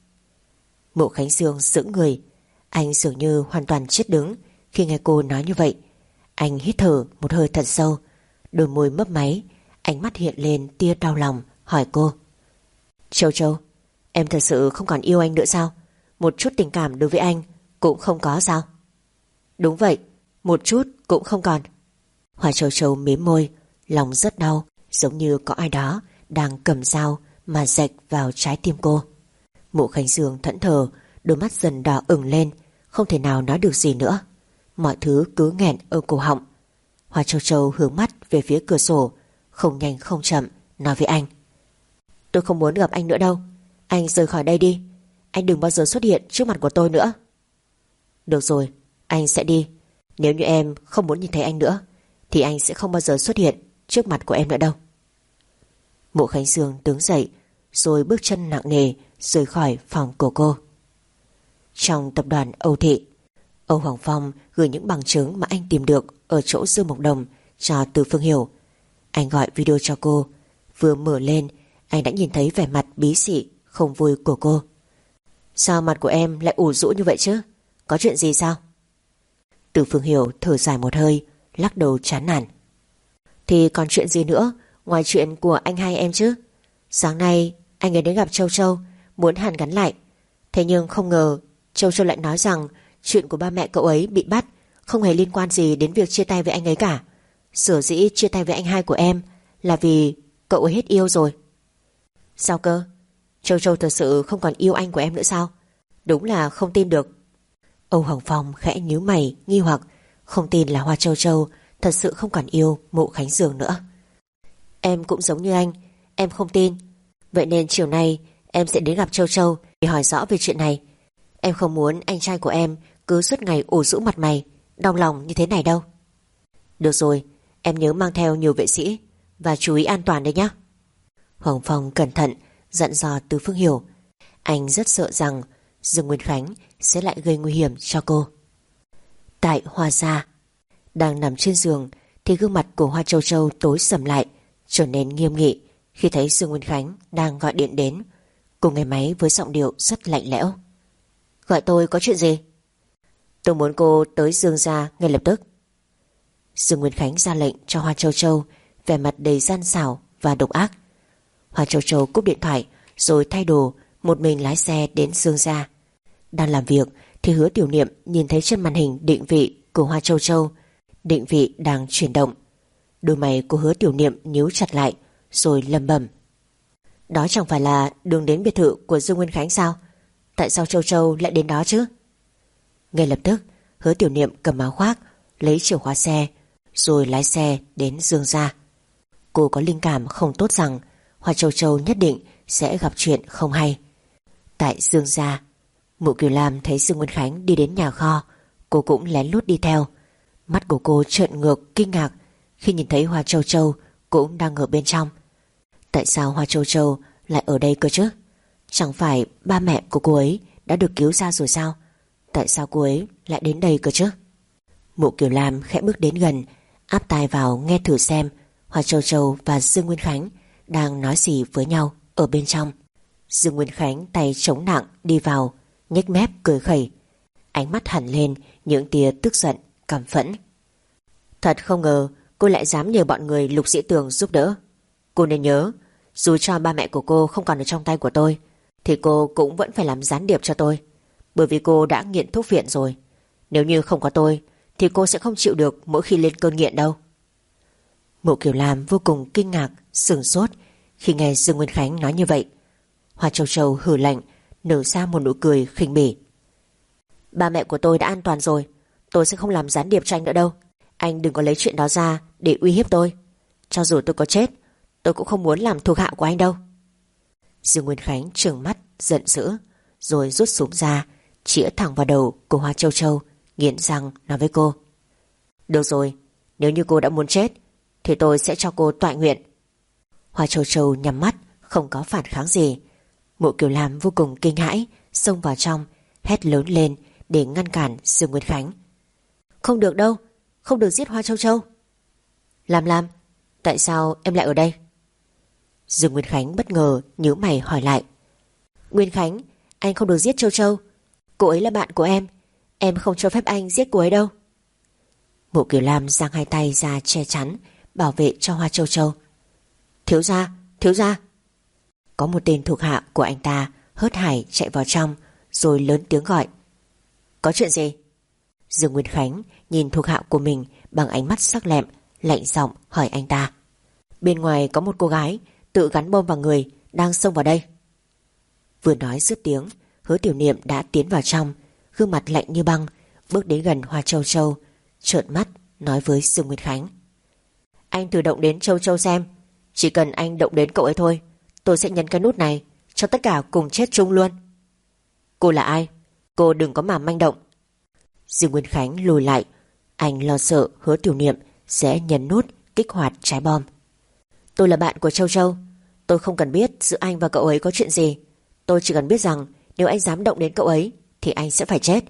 Mộ Khánh Dương sững người. Anh dường như hoàn toàn chết đứng khi nghe cô nói như vậy. Anh hít thở một hơi thật sâu, đôi môi mấp máy, ánh mắt hiện lên tia đau lòng hỏi cô: Châu Châu, Em thật sự không còn yêu anh nữa sao? Một chút tình cảm đối với anh cũng không có sao? Đúng vậy, một chút cũng không còn. Hoa Châu Châu mím môi, lòng rất đau, giống như có ai đó đang cầm dao mà rạch vào trái tim cô. Mộ Khánh Dương thẫn thờ, đôi mắt dần đỏ ửng lên, không thể nào nói được gì nữa. Mọi thứ cứ nghẹn ở cổ họng. Hoa Châu Châu hướng mắt về phía cửa sổ, không nhanh không chậm nói với anh: Tôi không muốn gặp anh nữa đâu. Anh rời khỏi đây đi. Anh đừng bao giờ xuất hiện trước mặt của tôi nữa. Được rồi, anh sẽ đi. Nếu như em không muốn nhìn thấy anh nữa thì anh sẽ không bao giờ xuất hiện trước mặt của em nữa đâu. Mộ Khánh Dương đứng dậy, rồi bước chân nặng nề rời khỏi phòng của cô. Trong tập đoàn Âu Thị, Âu Hoàng Phong gửi những bằng chứng mà anh tìm được ở chỗ Dương Mộc Đồng cho Từ Phương Hiểu. Anh gọi video cho cô. Vừa mở lên, anh đã nhìn thấy vẻ mặt bí xị không vui của cô. Sao mặt của em lại ủ rũ như vậy chứ? Có chuyện gì sao? Từ Phương Hiểu thở dài một hơi, lắc đầu chán nản. Thì còn chuyện gì nữa ngoài chuyện của anh hai em chứ? Sáng nay anh ấy đến gặp Châu Châu, muốn hàn gắn lại. Thế nhưng không ngờ Châu Châu lại nói rằng chuyện của ba mẹ cậu ấy bị bắt không hề liên quan gì đến việc chia tay với anh ấy cả. Sở dĩ chia tay với anh hai của em là vì cậu ấy hết yêu rồi. Sao cơ? Châu Châu thật sự không còn yêu anh của em nữa sao? Đúng là không tin được. Âu Hoàng Phong khẽ nhíu mày nghi hoặc, không tin là Hoa Châu Châu thật sự không còn yêu Mộ Khánh Dương nữa. Em cũng giống như anh, em không tin. Vậy nên chiều nay em sẽ đến gặp Châu Châu để hỏi rõ về chuyện này. Em không muốn anh trai của em cứ suốt ngày ủ rũ mặt mày, đau lòng như thế này đâu. Được rồi, em nhớ mang theo nhiều vệ sĩ và chú ý an toàn đấy nhé. Hoàng Phong cẩn thận dặn dò Từ Phương Hiểu. Anh rất sợ rằng Dương Nguyên Khánh sẽ lại gây nguy hiểm cho cô. Tại Hoa Gia, đang nằm trên giường thì gương mặt của Hoa Châu Châu tối sầm lại, trở nên nghiêm nghị khi thấy Dương Nguyên Khánh đang gọi điện đến. Cô nghe máy với giọng điệu rất lạnh lẽo. Gọi tôi có chuyện gì? Tôi muốn cô tới Dương gia ngay lập tức. Dương Nguyên Khánh ra lệnh cho Hoa Châu Châu, vẻ mặt đầy gian xảo và độc ác. Hoa Châu Châu cúp điện thoại rồi thay đồ, một mình lái xe đến Dương gia. Đang làm việc thì Hứa Tiểu Niệm nhìn thấy trên màn hình định vị của Hoa Châu Châu. Định vị đang chuyển động. Đôi mày của Hứa Tiểu Niệm nhíu chặt lại rồi lẩm bẩm: Đó chẳng phải là đường đến biệt thự của Dương Nguyên Khánh sao? Tại sao Châu Châu lại đến đó chứ? Ngay lập tức Hứa Tiểu Niệm cầm áo khoác, lấy chìa khóa xe rồi lái xe đến Dương gia. Cô có linh cảm không tốt rằng Hoa Châu Châu nhất định sẽ gặp chuyện không hay. Tại Dương gia, Mộ Kiều Lam thấy Dương Nguyên Khánh đi đến nhà kho, cô cũng lén lút đi theo. Mắt của cô trợn ngược kinh ngạc khi nhìn thấy Hoa Châu Châu cũng đang ở bên trong. Tại sao Hoa Châu Châu lại ở đây cơ chứ? Chẳng phải ba mẹ của cô ấy đã được cứu ra rồi sao? Tại sao cô ấy lại đến đây cơ chứ? Mộ Kiều Lam khẽ bước đến gần, áp tai vào nghe thử xem Hoa Châu Châu và Dương Nguyên Khánh đang nói gì với nhau ở bên trong. Dương Nguyên Khánh tay chống nặng đi vào, nhếch mép cười khẩy, ánh mắt hẳn lên những tia tức giận, căm phẫn. Thật không ngờ cô lại dám nhờ bọn người Lục Sĩ Tường giúp đỡ. Cô nên nhớ, dù cho ba mẹ của cô không còn ở trong tay của tôi thì cô cũng vẫn phải làm gián điệp cho tôi, bởi vì cô đã nghiện thuốc viện rồi. Nếu như không có tôi thì cô sẽ không chịu được mỗi khi lên cơn nghiện đâu. Mộ Kiều Lam vô cùng kinh ngạc, sửng sốt khi nghe Dương Nguyên Khánh nói như vậy. Hoa Châu Châu hừ lạnh, nở ra một nụ cười khinh bỉ. Ba mẹ của tôi đã an toàn rồi, tôi sẽ không làm gián điệp cho anh nữa đâu. Anh đừng có lấy chuyện đó ra để uy hiếp tôi. Cho dù tôi có chết, tôi cũng không muốn làm thuộc hạ của anh đâu. Dương Nguyên Khánh trừng mắt giận dữ, rồi rút súng ra, chĩa thẳng vào đầu của Hoa Châu Châu, nghiến răng nói với cô: Được rồi, nếu như cô đã muốn chết thì tôi sẽ cho cô toại nguyện. Hoa Châu Châu nhắm mắt, không có phản kháng gì. Mộ Kiều Lam vô cùng kinh hãi, xông vào trong, hét lớn lên để ngăn cản Dương Nguyên Khánh. Không được đâu, không được giết Hoa Châu Châu. Lam Lam, tại sao em lại ở đây? Dương Nguyên Khánh bất ngờ nhíu mày hỏi lại. Nguyên Khánh, anh không được giết Châu Châu. Cô ấy là bạn của em, em không cho phép anh giết cô ấy đâu. Mộ Kiều Lam giang hai tay ra che chắn, bảo vệ cho Hoa Châu Châu. Thiếu gia, thiếu gia. Có một tên thuộc hạ của anh ta hớt hải chạy vào trong rồi lớn tiếng gọi: Có chuyện gì? Dương Nguyên Khánh nhìn thuộc hạ của mình bằng ánh mắt sắc lẹm, lạnh giọng hỏi anh ta: Bên ngoài có một cô gái tự gắn bom vào người, đang xông vào đây. Vừa nói dứt tiếng, Hứa Tiểu Niệm đã tiến vào trong, gương mặt lạnh như băng, bước đến gần Hoa Châu Châu, trợn mắt nói với Dương Nguyên Khánh: Anh thử động đến Châu Châu xem, chỉ cần anh động đến cậu ấy thôi, tôi sẽ nhấn cái nút này cho tất cả cùng chết chung luôn. Cô là ai? Cô đừng có mà manh động. Dương Nguyên Khánh lùi lại, anh lo sợ Hứa Tiểu Niệm sẽ nhấn nút kích hoạt trái bom. Tôi là bạn của Châu Châu, tôi không cần biết giữa anh và cậu ấy có chuyện gì, tôi chỉ cần biết rằng nếu anh dám động đến cậu ấy thì anh sẽ phải chết.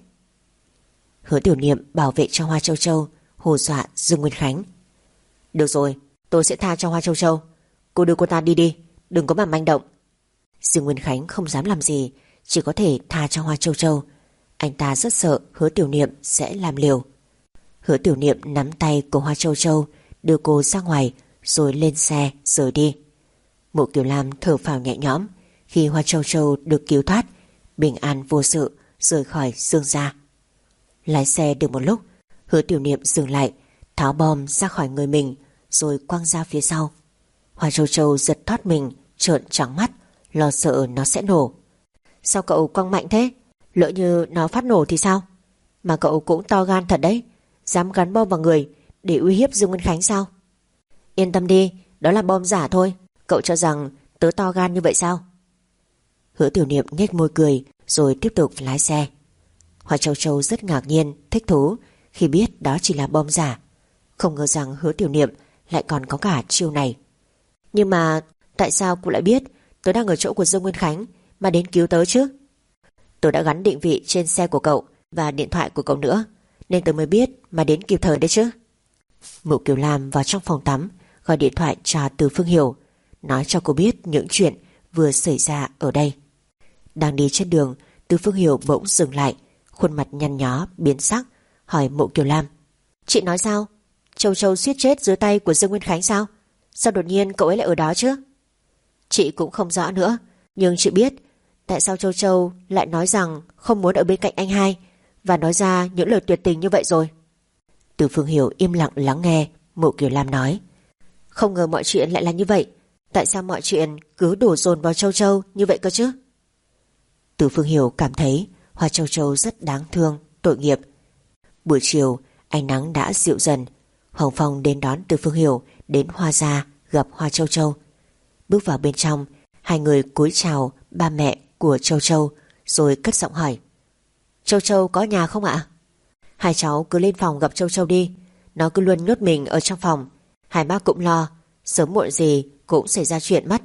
Hứa Tiểu Niệm bảo vệ cho Hoa Châu Châu, hù dọa Dương Nguyên Khánh. Được rồi, tôi sẽ tha cho Hoa Châu Châu, cô đưa cô ta đi đi, đừng có mà manh động. Dương Nguyên Khánh không dám làm gì, chỉ có thể tha cho Hoa Châu Châu. Anh ta rất sợ Hứa Tiểu Niệm sẽ làm liều. Hứa Tiểu Niệm nắm tay của Hoa Châu Châu, đưa cô ra ngoài rồi lên xe rời đi. Mộ Kiều Lam thở phào nhẹ nhõm khi Hoa Châu Châu được cứu thoát, bình an vô sự rời khỏi Dương gia. Lái xe được một lúc, Hứa Tiểu Niệm dừng lại, tháo bom ra khỏi người mình rồi quăng ra phía sau. Hoa Châu Châu giật thoát mình, trợn trắng mắt, lo sợ nó sẽ nổ. Sao cậu quăng mạnh thế? Lỡ như nó phát nổ thì sao? Mà cậu cũng to gan thật đấy, dám gắn bom vào người để uy hiếp Dương Nguyên Khánh sao? Yên tâm đi, đó là bom giả thôi. Cậu cho rằng tớ to gan như vậy sao? Hứa Tiểu Niệm nhếch môi cười rồi tiếp tục lái xe. Hoa Châu Châu rất ngạc nhiên, thích thú khi biết đó chỉ là bom giả. Không ngờ rằng Hứa Tiểu Niệm lại còn có cả chiêu này. Nhưng mà tại sao cô lại biết tớ đang ở chỗ của Dương Nguyên Khánh mà đến cứu tớ chứ? Tớ đã gắn định vị trên xe của cậu và điện thoại của cậu nữa, nên tớ mới biết mà đến kịp thời đấy chứ. Mộ Kiều Lam vào trong phòng tắm gọi điện thoại cho Từ Phương Hiểu, nói cho cô biết những chuyện vừa xảy ra ở đây. Đang đi trên đường, Từ Phương Hiểu bỗng dừng lại, khuôn mặt nhăn nhó biến sắc, hỏi Mộ Kiều Lam: Chị nói sao? Châu Châu suýt chết dưới tay của Dương Nguyên Khánh sao? Sao đột nhiên cậu ấy lại ở đó chứ? Chị cũng không rõ nữa, nhưng chị biết tại sao Châu Châu lại nói rằng không muốn ở bên cạnh anh hai và nói ra những lời tuyệt tình như vậy rồi. Từ Phương Hiểu im lặng lắng nghe Mộ Kiều Lam nói. Không ngờ mọi chuyện lại là như vậy. Tại sao mọi chuyện cứ đổ dồn vào Châu Châu như vậy cơ chứ? Từ Phương Hiểu cảm thấy Hoa Châu Châu rất đáng thương, tội nghiệp. Buổi chiều ánh nắng đã dịu dần. Hoàng Phong đến đón Từ Phương Hiểu đến Hoa gia gặp Hoa Châu Châu. Bước vào bên trong, hai người cúi chào ba mẹ của Châu Châu rồi cất giọng hỏi: Châu Châu có nhà không ạ? Hai cháu cứ lên phòng gặp Châu Châu đi, nó cứ luôn nhốt mình ở trong phòng, hai bác cũng lo sớm muộn gì cũng xảy ra chuyện mất.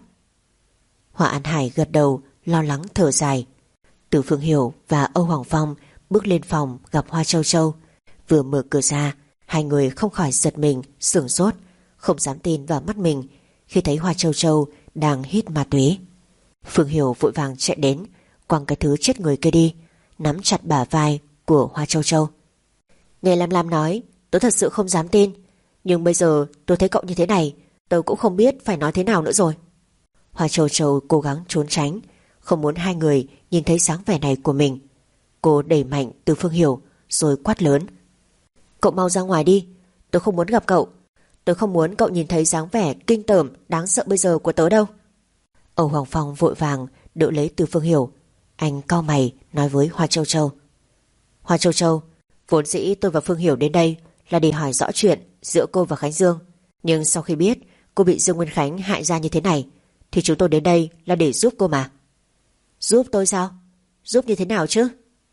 Hoa An Hải gật đầu, lo lắng thở dài. Từ Phương Hiểu và Âu Hoàng Phong bước lên phòng gặp Hoa Châu Châu. Vừa mở cửa ra, hai người không khỏi giật mình, sửng sốt, không dám tin vào mắt mình khi thấy Hoa Châu Châu đang hít ma túy. Phương Hiểu vội vàng chạy đến, quăng cái thứ chết người kia đi, nắm chặt bả vai của Hoa Châu Châu. Nghe Lam Lam nói, tôi thật sự không dám tin, nhưng bây giờ tôi thấy cậu như thế này, tôi cũng không biết phải nói thế nào nữa rồi. Hoa Châu Châu cố gắng trốn tránh, không muốn hai người nhìn thấy dáng vẻ này của mình. Cô đẩy mạnh Từ Phương Hiểu rồi quát lớn: Cậu mau ra ngoài đi, tôi không muốn gặp cậu. Tôi không muốn cậu nhìn thấy dáng vẻ kinh tởm đáng sợ bây giờ của tớ đâu. Âu Hoàng Phong vội vàng đỡ lấy Từ Phương Hiểu. Anh cau mày nói với Hoa Châu Châu: Hoa Châu Châu, vốn dĩ tôi và Phương Hiểu đến đây là để hỏi rõ chuyện giữa cô và Khánh Dương, nhưng sau khi biết cô bị Dương Nguyên Khánh hại ra như thế này thì chúng tôi đến đây là để giúp cô mà. Giúp tôi sao? Giúp như thế nào chứ?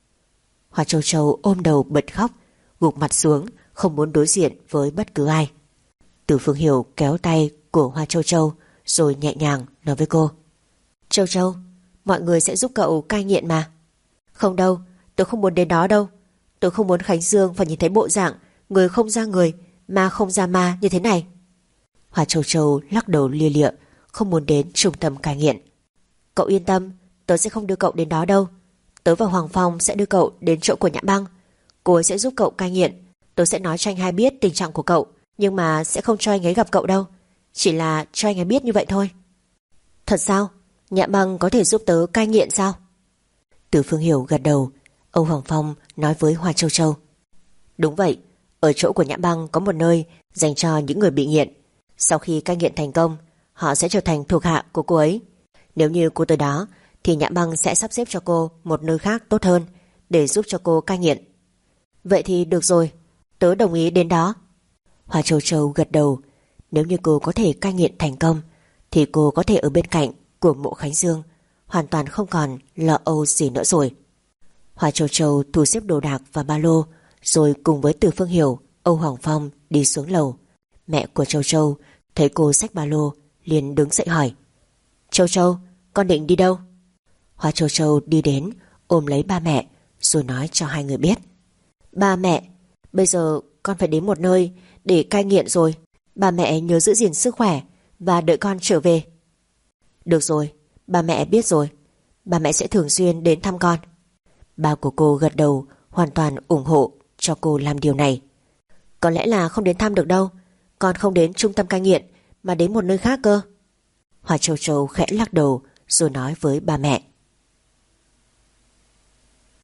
Hoa Châu Châu ôm đầu bật khóc, gục mặt xuống, không muốn đối diện với bất cứ ai. Từ Phương Hiểu kéo tay của Hoa Châu Châu rồi nhẹ nhàng nói với cô: Châu Châu, mọi người sẽ giúp cậu cai nghiện mà. Không đâu, tôi không muốn đến đó đâu. Tôi không muốn Khánh Dương phải nhìn thấy bộ dạng người không ra người, ma không ra ma như thế này. Hoa Châu Châu lắc đầu lia lịa, không muốn đến trung tâm cai nghiện. Cậu yên tâm, tớ sẽ không đưa cậu đến đó đâu. Tớ và Hoàng Phong sẽ đưa cậu đến chỗ của Nhã Băng. Cô ấy sẽ giúp cậu cai nghiện. Tớ sẽ nói cho anh hai biết tình trạng của cậu, nhưng mà sẽ không cho anh ấy gặp cậu đâu, chỉ là cho anh ấy biết như vậy thôi. Thật sao? Nhã Băng có thể giúp tớ cai nghiện sao? Từ Phương Hiểu gật đầu. Âu Hoàng Phong nói với Hoa Châu Châu: Đúng vậy, ở chỗ của Nhã Băng có một nơi dành cho những người bị nghiện. Sau khi cai nghiện thành công, họ sẽ trở thành thuộc hạ của cô ấy. Nếu như cô tới đó thì Nhã Băng sẽ sắp xếp cho cô một nơi khác tốt hơn để giúp cho cô cai nghiện. Vậy thì được rồi, tớ đồng ý đến đó. Hoa Châu Châu gật đầu. Nếu như cô có thể cai nghiện thành công thì cô có thể ở bên cạnh của Mộ Khánh Dương, hoàn toàn không còn lo âu gì nữa rồi. Hoa Châu Châu thu xếp đồ đạc và ba lô, rồi cùng với Từ Phương Hiểu, Âu Hoàng Phong đi xuống lầu. Mẹ của Châu Châu thấy cô xách ba lô liền đứng dậy hỏi: Châu Châu, con định đi đâu? Hoa Châu Châu đi đến ôm lấy ba mẹ rồi nói cho hai người biết: Ba mẹ, bây giờ con phải đến một nơi để cai nghiện rồi. Ba mẹ nhớ giữ gìn sức khỏe và đợi con trở về. Được rồi, ba mẹ biết rồi. Ba mẹ sẽ thường xuyên đến thăm con. Ba của cô gật đầu, hoàn toàn ủng hộ cho cô làm điều này. Có lẽ là không đến thăm được đâu. Con không đến trung tâm cai nghiện mà đến một nơi khác cơ. Hoa Châu Châu khẽ lắc đầu rồi nói với ba mẹ: